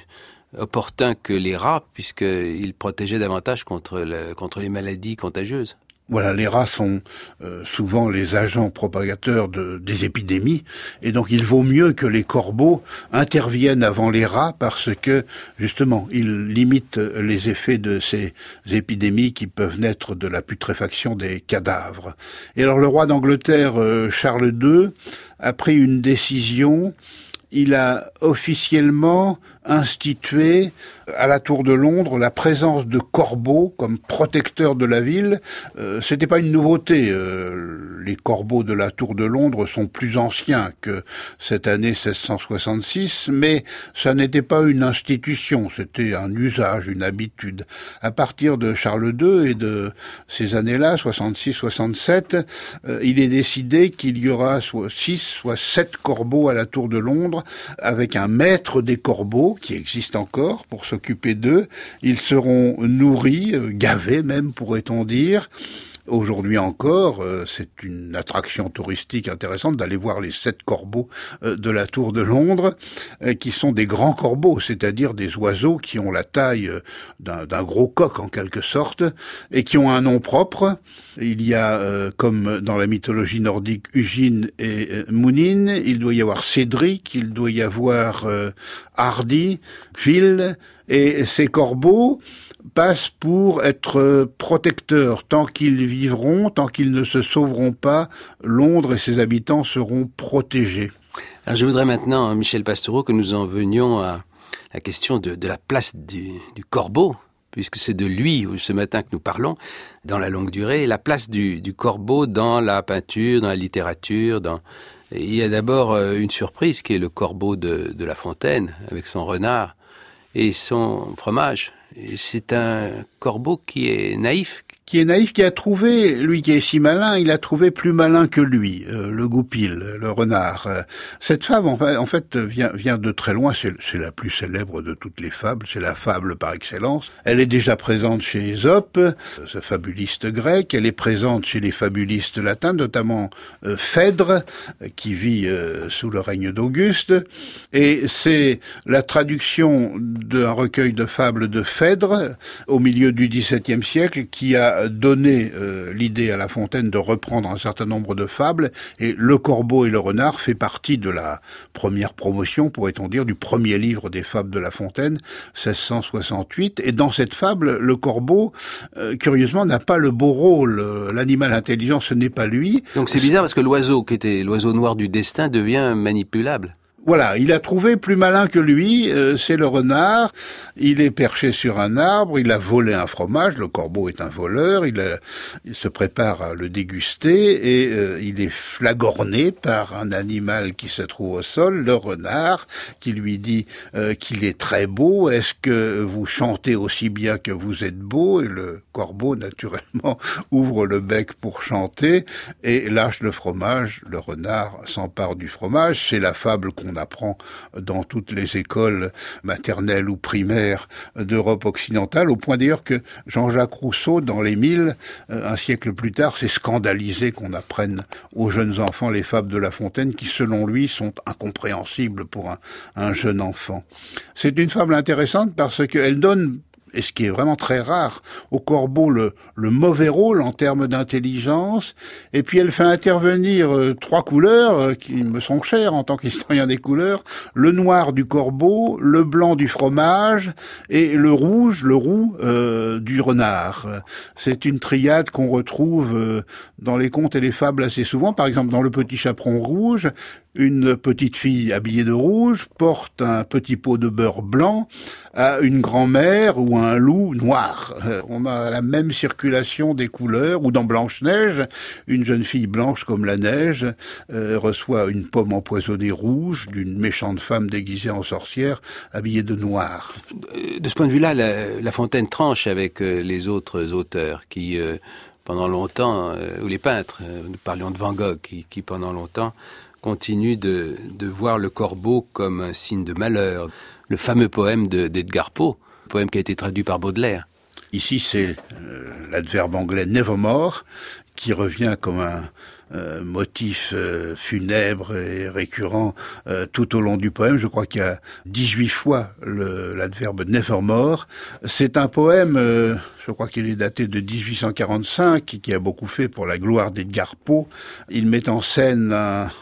opportun que les rats, puisqu'ils protégeaient davantage contre, le, contre les maladies contagieuses. Voilà, les rats sont euh, souvent les agents propagateurs de, des épidémies, et donc il vaut mieux que les corbeaux interviennent avant les rats parce que, justement, ils limitent les effets de ces épidémies qui peuvent naître de la putréfaction des cadavres. Et alors le roi d'Angleterre, euh, Charles deux, a pris une décision. Il a officiellement institué à la Tour de Londres la présence de corbeaux comme protecteurs de la ville. Euh, c'était pas une nouveauté. Euh, les corbeaux de la Tour de Londres sont plus anciens que cette année seize cent soixante-six, mais ça n'était pas une institution, c'était un usage, une habitude. À partir de Charles deux et de ces années-là, soixante-six soixante-sept, euh, il est décidé qu'il y aura soit six, soit sept corbeaux à la Tour de Londres, avec un maître des corbeaux qui existe encore pour s'occuper d'eux. Ils seront nourris, euh, gavés même, pourrait-on dire. Aujourd'hui encore, euh, c'est une attraction touristique intéressante d'aller voir les sept corbeaux euh, de la Tour de Londres, euh, qui sont des grands corbeaux, c'est-à-dire des oiseaux qui ont la taille euh, d'un, d'un gros coq en quelque sorte, et qui ont un nom propre. Il y a, euh, comme dans la mythologie nordique, Hugin et euh, Munin, il doit y avoir Cédric, il doit y avoir euh, Hardy, Phil, et ces corbeaux passent pour être protecteurs. Tant qu'ils vivront, tant qu'ils ne se sauveront pas, Londres et ses habitants seront protégés. Alors je voudrais maintenant, Michel Pastoureau, que nous en venions à la question de, de la place du, du corbeau, puisque c'est de lui ce matin que nous parlons, dans la longue durée, la place du, du corbeau dans la peinture, dans la littérature. Dans... Il y a d'abord une surprise qui est le corbeau de, de La Fontaine, avec son renard et son fromage. Et c'est un corbeau qui est naïf. Qui est naïf, qui a trouvé, lui qui est si malin, il a trouvé plus malin que lui, euh, le goupil, le renard. Euh, cette fable, en fait, en fait vient, vient de très loin, c'est, c'est la plus célèbre de toutes les fables, c'est la fable par excellence. Elle est déjà présente chez Ésope, ce fabuliste grec, elle est présente chez les fabulistes latins, notamment euh, Phèdre, qui vit euh, sous le règne d'Auguste, et c'est la traduction d'un recueil de fables de Phèdre, au milieu du dix-septième siècle, qui a donné euh, l'idée à La Fontaine de reprendre un certain nombre de fables, et Le Corbeau et le Renard fait partie de la première promotion, pourrait-on dire, du premier livre des fables de La Fontaine, seize cent soixante-huit, et dans cette fable, le corbeau, euh, curieusement, n'a pas le beau rôle. L'animal intelligent, ce n'est pas lui. Donc c'est bizarre parce que l'oiseau, qui était l'oiseau noir du destin, devient manipulable. Voilà, il a trouvé plus malin que lui, euh, c'est le renard. Il est perché sur un arbre, il a volé un fromage, le corbeau est un voleur, il, a, il se prépare à le déguster et euh, il est flagorné par un animal qui se trouve au sol, le renard, qui lui dit euh, qu'il est très beau. Est-ce que vous chantez aussi bien que vous êtes beau? Et le corbeau, naturellement, ouvre le bec pour chanter et lâche le fromage. Le renard s'empare du fromage. C'est la fable qu'on apprend dans toutes les écoles maternelles ou primaires d'Europe occidentale, au point d'ailleurs que Jean-Jacques Rousseau, dans Les Mille, un siècle plus tard, s'est scandalisé qu'on apprenne aux jeunes enfants les fables de La Fontaine, qui, selon lui, sont incompréhensibles pour un, un jeune enfant. C'est une fable intéressante parce qu'elle donne, et ce qui est vraiment très rare, au corbeau le, le mauvais rôle en termes d'intelligence, et puis elle fait intervenir euh, trois couleurs euh, qui me sont chères en tant qu'historien des couleurs, le noir du corbeau, le blanc du fromage, et le rouge, le roux euh, du renard. C'est une triade qu'on retrouve euh, dans les contes et les fables assez souvent. Par exemple, dans Le Petit Chaperon Rouge, une petite fille habillée de rouge porte un petit pot de beurre blanc à une grand-mère ou à un loup noir. On a la même circulation des couleurs. Ou dans Blanche-Neige, une jeune fille blanche comme la neige euh, reçoit une pomme empoisonnée rouge d'une méchante femme déguisée en sorcière habillée de noir. De ce point de vue-là, La, la Fontaine tranche avec euh, les autres auteurs qui, euh, pendant longtemps, euh, ou les peintres, euh, nous parlions de Van Gogh, qui, qui pendant longtemps continue de, de voir le corbeau comme un signe de malheur. Le fameux poème de, d'Edgar Poe, poème qui a été traduit par Baudelaire. Ici, c'est euh, l'adverbe anglais « nevermore » qui revient comme un, euh, motif euh, funèbre et récurrent euh, tout au long du poème. Je crois qu'il y a dix-huit fois le, l'adverbe nevermore. C'est un poème, euh, je crois qu'il est daté de dix-huit cent quarante-cinq, qui a beaucoup fait pour la gloire d'Edgar Poe. Il met en scène un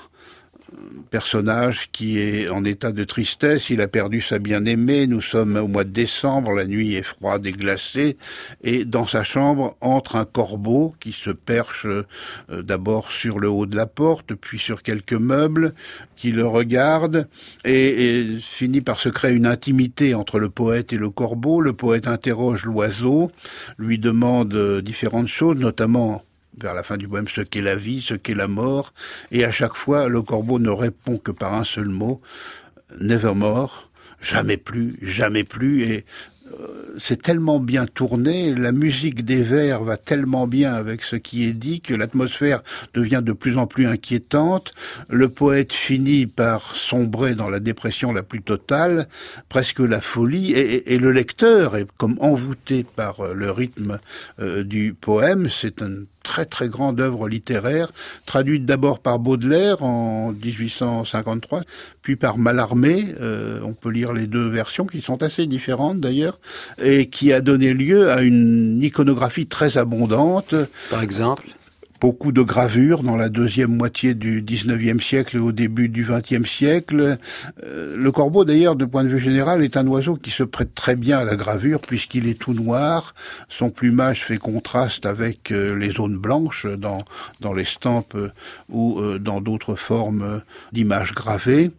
personnage qui est en état de tristesse, il a perdu sa bien-aimée, nous sommes au mois de décembre, la nuit est froide et glacée, et dans sa chambre entre un corbeau qui se perche euh, d'abord sur le haut de la porte, puis sur quelques meubles, qui le regarde, et, et finit par se créer une intimité entre le poète et le corbeau. Le poète interroge l'oiseau, lui demande euh, différentes choses, notamment vers la fin du poème, ce qu'est la vie, ce qu'est la mort, et à chaque fois, le corbeau ne répond que par un seul mot, nevermore, jamais plus, jamais plus, et euh, c'est tellement bien tourné, la musique des vers va tellement bien avec ce qui est dit que l'atmosphère devient de plus en plus inquiétante, le poète finit par sombrer dans la dépression la plus totale, presque la folie, et, et, et le lecteur est comme envoûté par le rythme euh, du poème. C'est un très très grande œuvre littéraire, traduite d'abord par Baudelaire en dix-huit cent cinquante-trois, puis par Mallarmé, euh, on peut lire les deux versions qui sont assez différentes d'ailleurs, et qui a donné lieu à une iconographie très abondante. Par exemple ? Beaucoup de gravures dans la deuxième moitié du dix-neuvième siècle et au début du vingtième siècle. Euh, le corbeau, d'ailleurs, de point de vue général, est un oiseau qui se prête très bien à la gravure puisqu'il est tout noir. Son plumage fait contraste avec euh, les zones blanches dans, dans l'estampe euh, ou euh, dans d'autres formes euh, d'images gravées.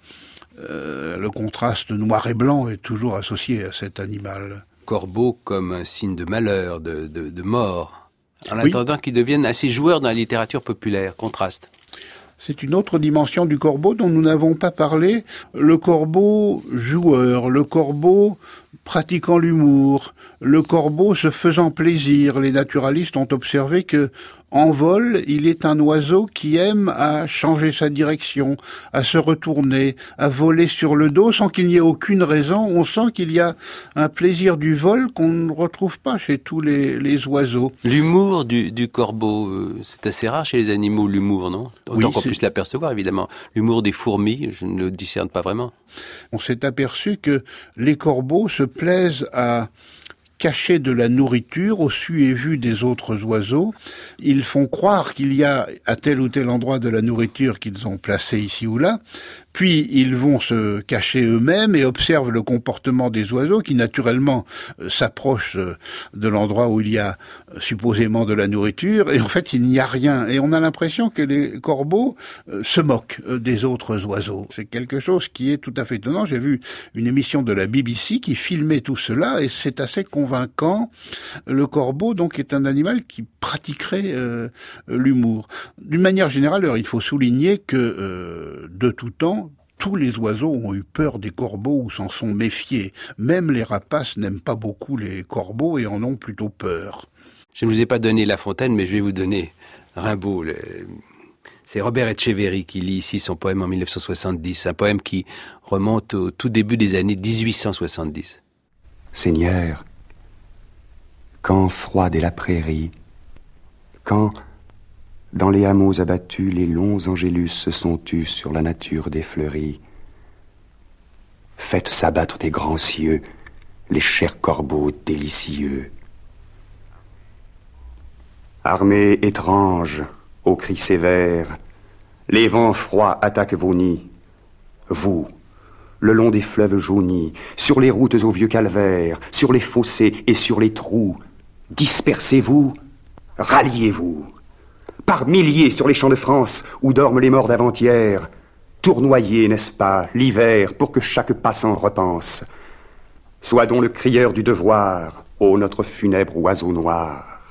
Euh, le contraste noir et blanc est toujours associé à cet animal. Corbeau comme un signe de malheur, de, de, de mort. En Oui. attendant qu'ils deviennent assez joueurs dans la littérature populaire. Contraste. C'est une autre dimension du corbeau dont nous n'avons pas parlé. Le corbeau joueur, le corbeau pratiquant l'humour, le corbeau se faisant plaisir. Les naturalistes ont observé que, en vol, il est un oiseau qui aime à changer sa direction, à se retourner, à voler sur le dos sans qu'il n'y ait aucune raison. On sent qu'il y a un plaisir du vol qu'on ne retrouve pas chez tous les, les oiseaux. L'humour du, du corbeau, euh, c'est assez rare chez les animaux, l'humour, non ? Autant Oui, qu'on c'est... puisse l'apercevoir, évidemment. L'humour des fourmis, je ne le discerne pas vraiment. On s'est aperçu que les corbeaux se plaisent à cacher de la nourriture au su et vu des autres oiseaux. Ils font croire qu'il y a à tel ou tel endroit de la nourriture qu'ils ont placé ici ou là, puis ils vont se cacher eux-mêmes et observent le comportement des oiseaux qui naturellement euh, s'approchent euh, de l'endroit où il y a euh, supposément de la nourriture, et en fait il n'y a rien. Et on a l'impression que les corbeaux euh, se moquent euh, des autres oiseaux. C'est quelque chose qui est tout à fait étonnant. J'ai vu une émission de la B B C qui filmait tout cela, et c'est assez convaincant. Le corbeau, donc, est un animal qui pratiquerait euh, l'humour. D'une manière générale, alors, il faut souligner que, euh, de tout temps, tous les oiseaux ont eu peur des corbeaux ou s'en sont méfiés. Même les rapaces n'aiment pas beaucoup les corbeaux et en ont plutôt peur. Je ne vous ai pas donné La Fontaine, mais je vais vous donner Rimbaud. Le... C'est Robert Etcheverry qui lit ici son poème en mille neuf cent soixante-dix, un poème qui remonte au tout début des années dix-huit cent soixante-dix. Seigneur, quand froide est la prairie, quand, dans les hameaux abattus, les longs angélus se sont tus sur la nature des fleuries, faites s'abattre des grands cieux les chers corbeaux délicieux. Armée étrange, aux cris sévères, les vents froids attaquent vos nids. Vous, le long des fleuves jaunis, sur les routes aux vieux calvaires, sur les fossés et sur les trous, dispersez-vous, ralliez-vous. Par milliers sur les champs de France, où dorment les morts d'avant-hier, tournoyez, n'est-ce pas, l'hiver, pour que chaque passant repense. Sois donc le crieur du devoir, ô notre funèbre oiseau noir.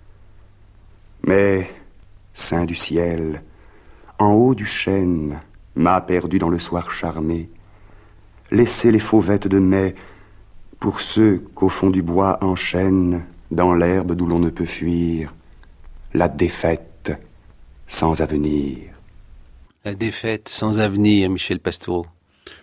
Mais, saint du ciel, en haut du chêne, m'a perdu dans le soir charmé, laissez les fauvettes de mai pour ceux qu'au fond du bois enchaînent, dans l'herbe d'où l'on ne peut fuir, la défaite sans avenir. La défaite sans avenir, Michel Pastoureau.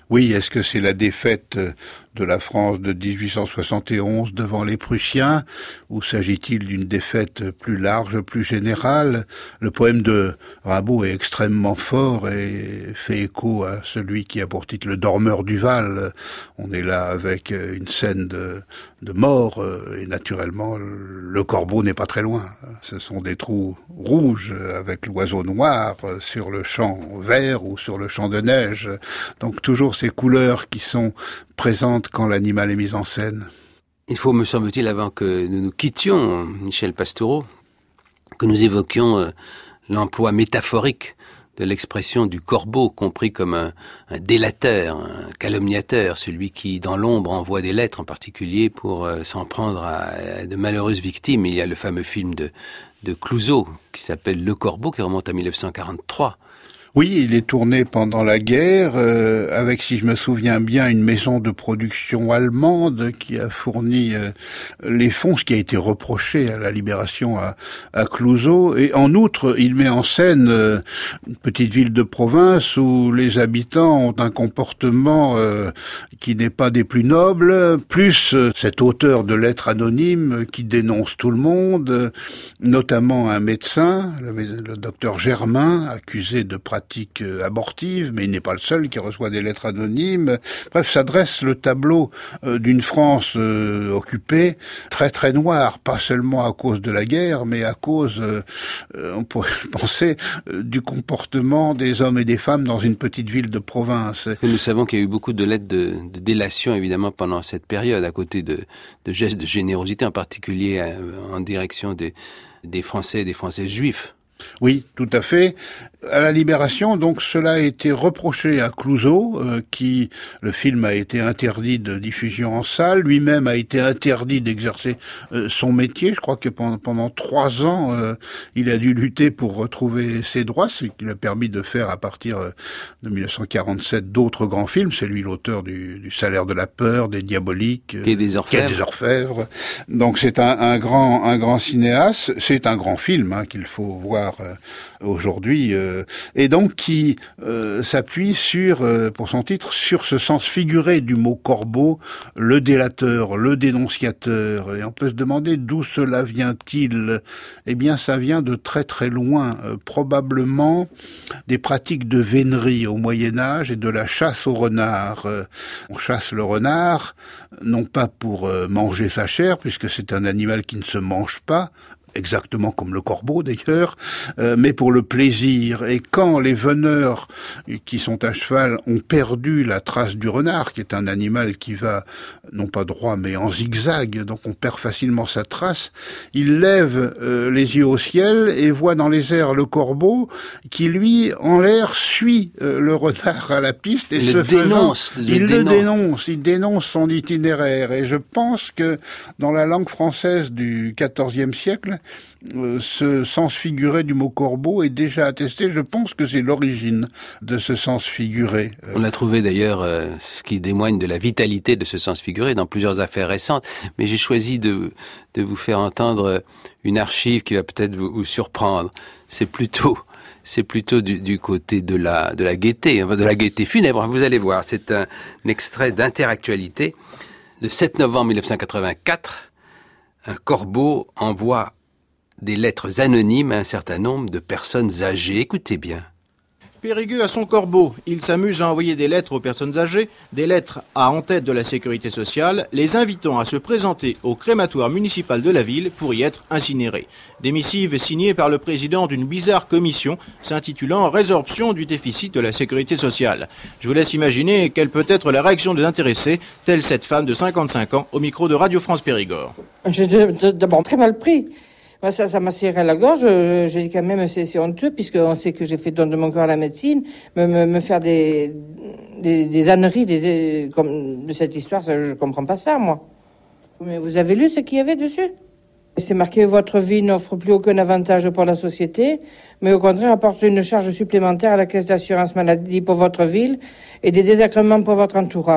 Oui, est-ce que c'est la défaite de la France de dix-huit cent soixante et onze devant les Prussiens, ou s'agit-il d'une défaite plus large, plus générale? Le poème de Rimbaud est extrêmement fort et fait écho à celui qui a pour titre Le Dormeur du Val. On est là avec une scène de, de mort, et naturellement, le corbeau n'est pas très loin. Ce sont des trous rouges avec l'oiseau noir sur le champ vert ou sur le champ de neige. Donc toujours ces couleurs qui sont présentes quand l'animal est mis en scène. Il faut, me semble-t-il, avant que nous nous quittions, Michel Pastoureau, que nous évoquions euh, l'emploi métaphorique de l'expression du corbeau, compris comme un, un délateur, un calomniateur, celui qui, dans l'ombre, envoie des lettres, en particulier pour euh, s'en prendre à, à de malheureuses victimes. Il y a le fameux film de, de Clouzot, qui s'appelle Le Corbeau, qui remonte à mille neuf cent quarante-trois. Oui, il est tourné pendant la guerre, euh, avec, si je me souviens bien, une maison de production allemande qui a fourni euh, les fonds, ce qui a été reproché à la Libération à, à Clouzot. Et en outre, il met en scène euh, une petite ville de province où les habitants ont un comportement euh, qui n'est pas des plus nobles, plus euh, cet auteur de lettres anonymes qui dénonce tout le monde, euh, notamment un médecin, le, le docteur Germain, accusé de pratique abortive, mais il n'est pas le seul qui reçoit des lettres anonymes. Bref, ça dresse le tableau euh, d'une France euh, occupée, très très noire, pas seulement à cause de la guerre, mais à cause, euh, on pourrait penser, euh, du comportement des hommes et des femmes dans une petite ville de province. Nous savons qu'il y a eu beaucoup de lettres de, de délation, évidemment, pendant cette période, à côté de, de gestes de générosité, en particulier euh, en direction des, des Français et des Français juifs. Oui, tout à fait. À la Libération, donc, cela a été reproché à Clouzot, euh, qui, le film a été interdit de diffusion en salle, lui-même a été interdit d'exercer euh, son métier. Je crois que pendant, pendant trois ans, euh, il a dû lutter pour retrouver ses droits, ce qui lui a permis de faire à partir euh, de mille neuf cent quarante-sept d'autres grands films. C'est lui l'auteur du, du Salaire de la peur, des Diaboliques, Quai des Orfèvres. Quai des Orfèvres. Donc c'est un, un grand, un grand cinéaste. C'est un grand film hein, qu'il faut voir euh, aujourd'hui. Euh, et donc qui euh, s'appuie sur, euh, pour son titre, sur ce sens figuré du mot corbeau, le délateur, le dénonciateur. Et on peut se demander d'où cela vient-il. Eh bien, ça vient de très très loin, euh, probablement des pratiques de vénerie au Moyen-Âge et de la chasse au renard. Euh, on chasse le renard, non pas pour euh, manger sa chair, puisque c'est un animal qui ne se mange pas, exactement comme le corbeau d'ailleurs, euh, mais pour le plaisir. Et quand les veneurs qui sont à cheval ont perdu la trace du renard, qui est un animal qui va non pas droit mais en zigzag, donc on perd facilement sa trace, ils lèvent euh, les yeux au ciel et voient dans les airs le corbeau qui lui en l'air suit euh, le renard à la piste et il se le faisant, dénonce, il le le dénonce. dénonce, il dénonce son itinéraire. Et je pense que dans la langue française du quatorzième siècle, Euh, ce sens figuré du mot corbeau est déjà attesté. Je pense que c'est l'origine de ce sens figuré. Euh, On a trouvé d'ailleurs euh, ce qui témoigne de la vitalité de ce sens figuré dans plusieurs affaires récentes. Mais j'ai choisi de, de vous faire entendre une archive qui va peut-être vous, vous surprendre. C'est plutôt, c'est plutôt du, du côté de la, de la gaieté, de la gaieté funèbre. Vous allez voir, c'est un, un extrait d'Interactualité. Le sept novembre mille neuf cent quatre-vingt-quatre, un corbeau envoie des lettres anonymes à un certain nombre de personnes âgées. Écoutez bien. Périgueux a son corbeau. Il s'amuse à envoyer des lettres aux personnes âgées, des lettres à en-tête de la sécurité sociale, les invitant à se présenter au crématoire municipal de la ville pour y être incinérés. Des missives signées par le président d'une bizarre commission s'intitulant « Résorption du déficit de la sécurité sociale ». Je vous laisse imaginer quelle peut être la réaction des intéressés, telle cette femme de cinquante-cinq ans au micro de Radio France Périgord. J'ai d'abord très mal pris. Moi, ça, ça m'a serré la gorge. J'ai dit quand même, c'est, c'est honteux, puisqu'on sait que j'ai fait don de mon corps à la médecine. Me, me, me faire des, des, des âneries des, comme de cette histoire, ça, je comprends pas ça, moi. Mais vous avez lu ce qu'il y avait dessus? C'est marqué « Votre vie n'offre plus aucun avantage pour la société, mais au contraire apporte une charge supplémentaire à la caisse d'assurance maladie pour votre ville et des désagréments pour votre entourage. »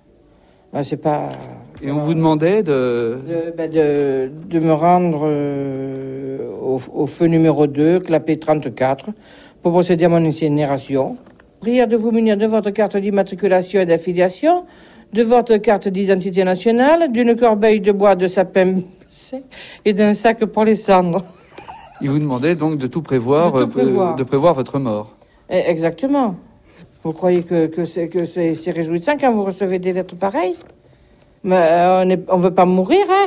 Ben, c'est pas... Et on vous demandait de... De, ben de, de me rendre euh, au, au feu numéro deux, clapet trente-quatre, pour procéder à mon incinération. Prière de vous munir de votre carte d'immatriculation et d'affiliation, de votre carte d'identité nationale, d'une corbeille de bois de sapin sec et d'un sac pour les cendres. Il vous demandait donc de tout prévoir, de, tout prévoir. Euh, de prévoir votre mort. Exactement. Vous croyez que, que, c'est, que c'est, c'est réjouissant quand vous recevez des lettres pareilles? Mais on ne veut pas mourir, hein.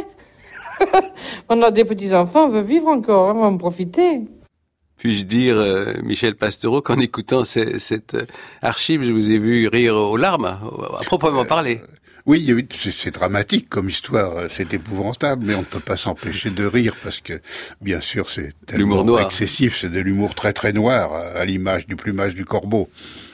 On a des petits-enfants, on veut vivre encore, hein, on va en profiter. Puis-je dire, euh, Michel Pastoureau, qu'en écoutant ces, cette euh, archive, je vous ai vu rire aux larmes, à proprement euh, parler. Oui, oui, c'est, c'est dramatique comme histoire, c'est épouvantable, mais on ne peut pas s'empêcher de rire parce que, bien sûr, c'est l'humour noir excessif, c'est de l'humour très très noir, à l'image du plumage du corbeau.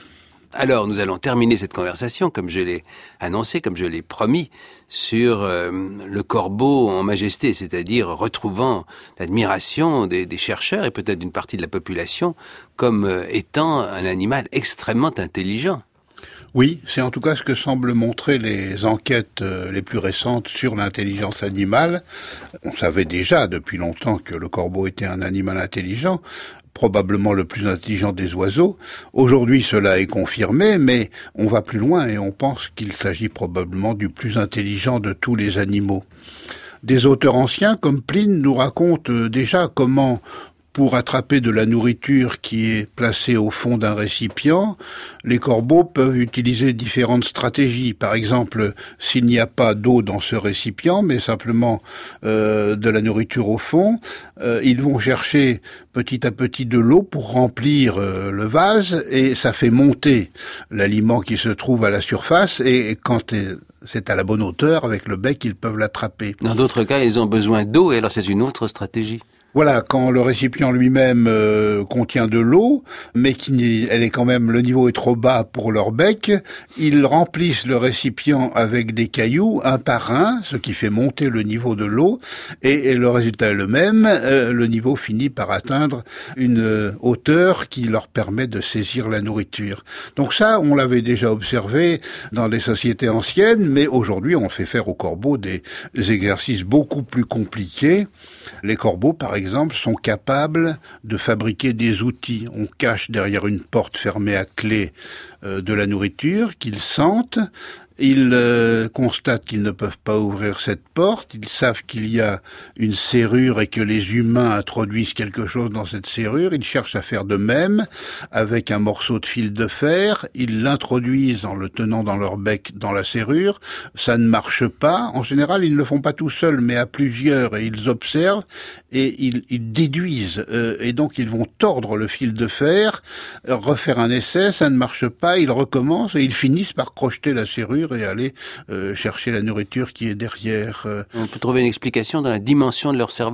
Alors, nous allons terminer cette conversation, comme je l'ai annoncé, comme je l'ai promis, sur euh, le corbeau en majesté, c'est-à-dire retrouvant l'admiration des, des chercheurs et peut-être d'une partie de la population comme euh, étant un animal extrêmement intelligent. Oui, c'est en tout cas ce que semblent montrer les enquêtes euh, les plus récentes sur l'intelligence animale. On savait déjà depuis longtemps que le corbeau était un animal intelligent, probablement le plus intelligent des oiseaux. Aujourd'hui, cela est confirmé, mais on va plus loin et on pense qu'il s'agit probablement du plus intelligent de tous les animaux. Des auteurs anciens, comme Pline, nous racontent déjà comment, pour attraper de la nourriture qui est placée au fond d'un récipient, les corbeaux peuvent utiliser différentes stratégies. Par exemple, s'il n'y a pas d'eau dans ce récipient, mais simplement euh, de la nourriture au fond, euh, ils vont chercher petit à petit de l'eau pour remplir euh, le vase, et ça fait monter l'aliment qui se trouve à la surface, et, et quand c'est à la bonne hauteur, avec le bec, ils peuvent l'attraper. Dans d'autres cas, ils ont besoin d'eau, et alors c'est une autre stratégie. Voilà, quand le récipient lui-même euh, contient de l'eau, mais qui elle est quand même, le niveau est trop bas pour leur bec, ils remplissent le récipient avec des cailloux, un par un, ce qui fait monter le niveau de l'eau, et, et le résultat est le même, euh, le niveau finit par atteindre une euh, hauteur qui leur permet de saisir la nourriture. Donc ça, on l'avait déjà observé dans les sociétés anciennes, mais aujourd'hui, on fait faire aux corbeaux des, des exercices beaucoup plus compliqués. Les corbeaux, par exemple, exemple, sont capables de fabriquer des outils. On cache derrière une porte fermée à clé euh, de la nourriture qu'ils sentent. Ils euh, constatent qu'ils ne peuvent pas ouvrir cette porte, ils savent qu'il y a une serrure et que les humains introduisent quelque chose dans cette serrure, ils cherchent à faire de même avec un morceau de fil de fer, ils l'introduisent en le tenant dans leur bec dans la serrure, ça ne marche pas, en général ils ne le font pas tout seuls mais à plusieurs, et ils observent et ils, ils déduisent, euh, et donc ils vont tordre le fil de fer, refaire un essai, ça ne marche pas, ils recommencent et ils finissent par crocheter la serrure et aller euh, chercher la nourriture qui est derrière. Euh. On peut trouver une explication dans la dimension de leur cerveau ?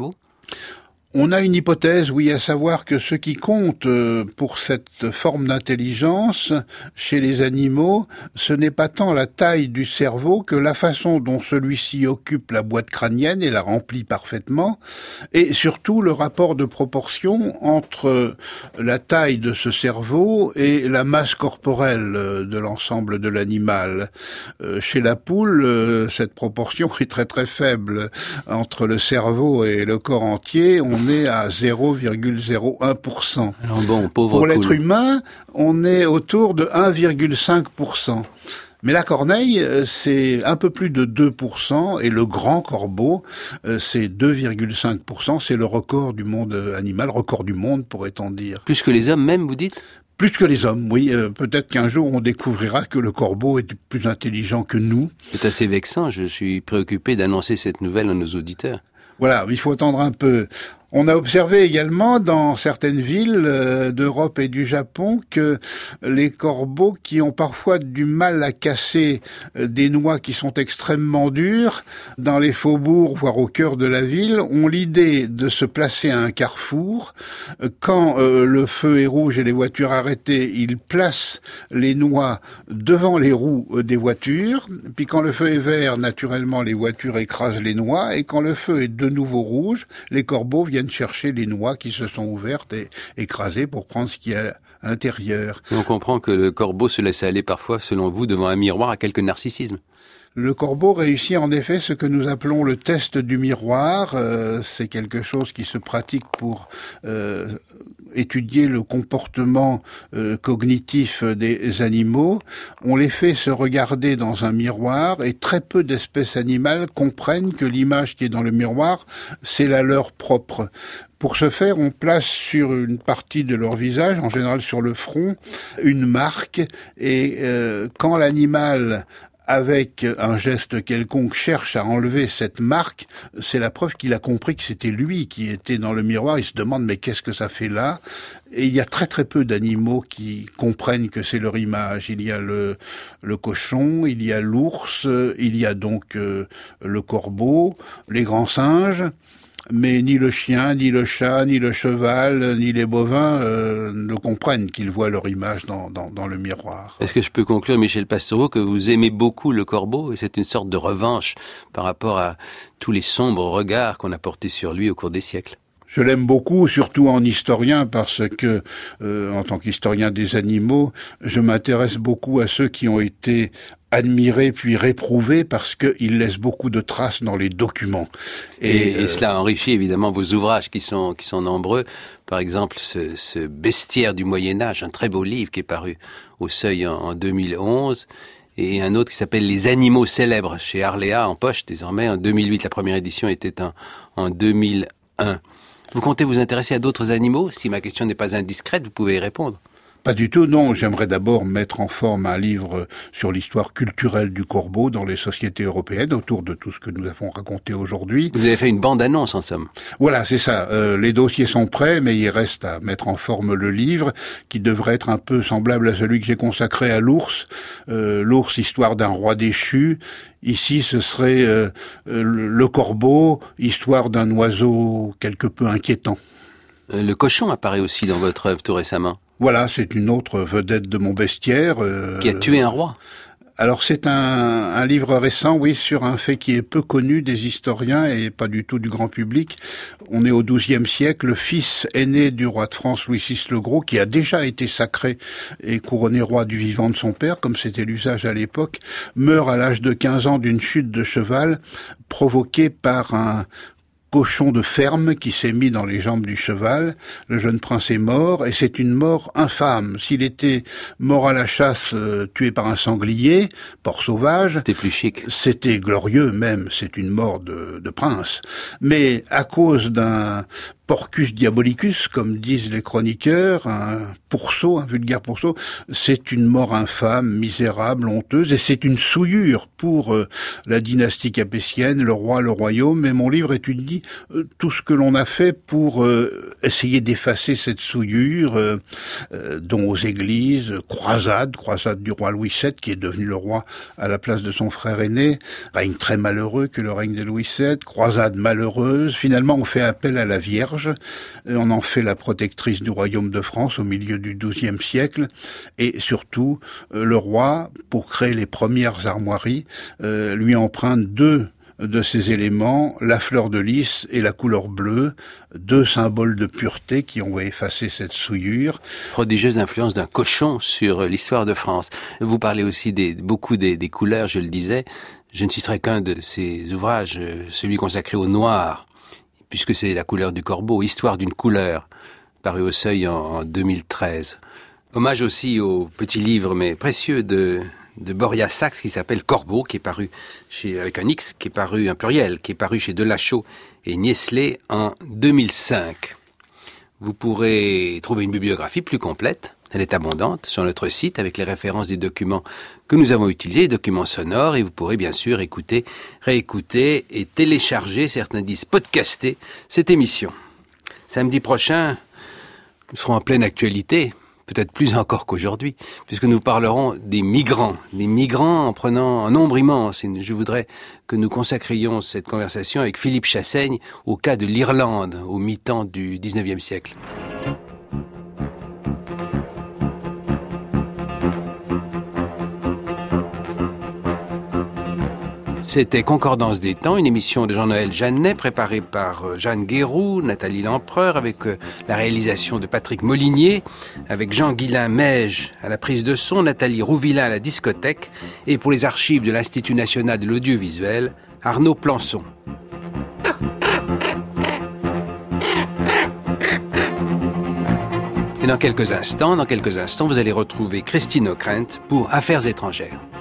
On a une hypothèse, oui, à savoir que ce qui compte pour cette forme d'intelligence chez les animaux, ce n'est pas tant la taille du cerveau que la façon dont celui-ci occupe la boîte crânienne et la remplit parfaitement, et surtout le rapport de proportion entre la taille de ce cerveau et la masse corporelle de l'ensemble de l'animal. Chez la poule, cette proportion est très très faible. Entre le cerveau et le corps entier, on On est à zéro virgule zéro un pour cent. Alors bon, pauvre Pour poule. l'être humain, on est autour de un virgule cinq pour cent. Mais la corneille, c'est un peu plus de deux pour cent, et le grand corbeau, c'est deux virgule cinq pour cent. C'est le record du monde animal, record du monde, pourrait-on dire. Plus que les hommes même, vous dites ? Plus que les hommes, oui. Euh, peut-être qu'un jour, on découvrira que le corbeau est plus intelligent que nous. C'est assez vexant. Je suis préoccupé d'annoncer cette nouvelle à nos auditeurs. Voilà, il faut attendre un peu. On a observé également dans certaines villes euh, d'Europe et du Japon que les corbeaux, qui ont parfois du mal à casser euh, des noix qui sont extrêmement dures, dans les faubourgs, voire au cœur de la ville, ont l'idée de se placer à un carrefour. Quand euh, le feu est rouge et les voitures arrêtées, ils placent les noix devant les roues euh, des voitures. Puis quand le feu est vert, naturellement, les voitures écrasent les noix. Et quand le feu est de nouveau rouge, les corbeaux viennent chercher les noix qui se sont ouvertes et écrasées pour prendre ce qu'il y a à l'intérieur. On comprend que le corbeau se laisse aller parfois, selon vous, devant un miroir à quelque narcissisme. Le corbeau réussit en effet ce que nous appelons le test du miroir. Euh, c'est quelque chose qui se pratique pour euh, étudier le comportement euh, cognitif des animaux, on les fait se regarder dans un miroir et très peu d'espèces animales comprennent que l'image qui est dans le miroir, c'est la leur propre. Pour ce faire, on place sur une partie de leur visage, en général sur le front, une marque et euh, quand l'animal avec un geste quelconque, cherche à enlever cette marque, c'est la preuve qu'il a compris que c'était lui qui était dans le miroir. Il se demande, mais qu'est-ce que ça fait là? Et il y a très très peu d'animaux qui comprennent que c'est leur image. Il y a le, le cochon, il y a l'ours, il y a donc euh, le corbeau, les grands singes. Mais ni le chien, ni le chat, ni le cheval, ni les bovins euh, ne comprennent qu'ils voient leur image dans, dans, dans le miroir. Est-ce que je peux conclure, Michel Pastoureau, que vous aimez beaucoup le corbeau et c'est une sorte de revanche par rapport à tous les sombres regards qu'on a portés sur lui au cours des siècles? Je l'aime beaucoup, surtout en historien, parce que, euh, en tant qu'historien des animaux, je m'intéresse beaucoup à ceux qui ont été admirés puis réprouvés parce qu'ils laissent beaucoup de traces dans les documents. Et, et, euh... et cela enrichit évidemment vos ouvrages qui sont, qui sont nombreux. Par exemple, ce, ce bestiaire du Moyen-Âge, un très beau livre qui est paru au Seuil en, en deux mille onze. Et un autre qui s'appelle Les animaux célèbres chez Arléa en poche désormais. En deux mille huit, la première édition était en, en deux mille un. Vous comptez vous intéresser à d'autres animaux? Si ma question n'est pas indiscrète, vous pouvez y répondre. Pas du tout, non. J'aimerais d'abord mettre en forme un livre sur l'histoire culturelle du corbeau dans les sociétés européennes, autour de tout ce que nous avons raconté aujourd'hui. Vous avez fait une bande-annonce, en somme. Voilà, c'est ça. Euh, les dossiers sont prêts, mais il reste à mettre en forme le livre, qui devrait être un peu semblable à celui que j'ai consacré à l'ours. Euh, l'ours, histoire d'un roi déchu. Ici, ce serait euh, le corbeau, histoire d'un oiseau quelque peu inquiétant. Le cochon apparaît aussi dans votre œuvre tout récemment. Voilà, c'est une autre vedette de mon bestiaire. Euh, qui a tué un roi. Alors c'est un, un livre récent, oui, sur un fait qui est peu connu des historiens et pas du tout du grand public. On est au douzième siècle, le fils aîné du roi de France, Louis six le Gros, qui a déjà été sacré et couronné roi du vivant de son père, comme c'était l'usage à l'époque, meurt à l'âge de quinze ans d'une chute de cheval provoquée par un cochon de ferme qui s'est mis dans les jambes du cheval. Le jeune prince est mort et c'est une mort infâme. S'il était mort à la chasse, euh, tué par un sanglier, porc sauvage, c'était plus chic. C'était glorieux même, c'est une mort de, de prince. Mais à cause d'un porcus diabolicus, comme disent les chroniqueurs, un pourceau, un vulgaire pourceau, c'est une mort infâme, misérable, honteuse, et c'est une souillure pour euh, la dynastie capétienne, le roi, le royaume. Et mon livre étudie euh, tout ce que l'on a fait pour euh, essayer d'effacer cette souillure, euh, euh, dont aux églises, croisade, croisade du roi Louis sept, qui est devenu le roi à la place de son frère aîné, règne très malheureux que le règne de Louis sept, croisade malheureuse. Finalement, on fait appel à la Vierge. On en fait la protectrice du royaume de France au milieu du douzième siècle. Et surtout, le roi, pour créer les premières armoiries, euh, lui emprunte deux de ces éléments, la fleur de lys et la couleur bleue, deux symboles de pureté qui ont effacé cette souillure. Prodigieuse influence d'un cochon sur l'histoire de France. Vous parlez aussi des, beaucoup des, des couleurs, je le disais. Je ne citerai qu'un de ces ouvrages, celui consacré au noir, puisque c'est la couleur du corbeau, Histoire d'une couleur, paru au Seuil en, en deux mille treize. Hommage aussi au petit livre, mais précieux, de, de Boria Sax, qui s'appelle Corbeau, qui est paru chez, avec un X, qui est paru, un pluriel, qui est paru chez Delachaux et Niestlé en deux mille cinq. Vous pourrez trouver une bibliographie plus complète. Elle est abondante sur notre site avec les références des documents que nous avons utilisés, les documents sonores, et vous pourrez bien sûr écouter, réécouter et télécharger, certains disent podcaster, cette émission. Samedi prochain, nous serons en pleine actualité, peut-être plus encore qu'aujourd'hui, puisque nous parlerons des migrants, des migrants en prenant un nombre immense. Et je voudrais que nous consacrions cette conversation avec Philippe Chassaigne au cas de l'Irlande, au mi-temps du dix-neuvième siècle. C'était Concordance des temps, une émission de Jean-Noël Jeannet, préparée par Jeanne Guéroux, Nathalie Lempereur, avec la réalisation de Patrick Molinier, avec Jean-Guilain Meige à la prise de son, Nathalie Rouvillain à la discothèque, et pour les archives de l'Institut national de l'audiovisuel, Arnaud Plançon. dans quelques instants, dans quelques instants, vous allez retrouver Christine Ockrent pour Affaires étrangères.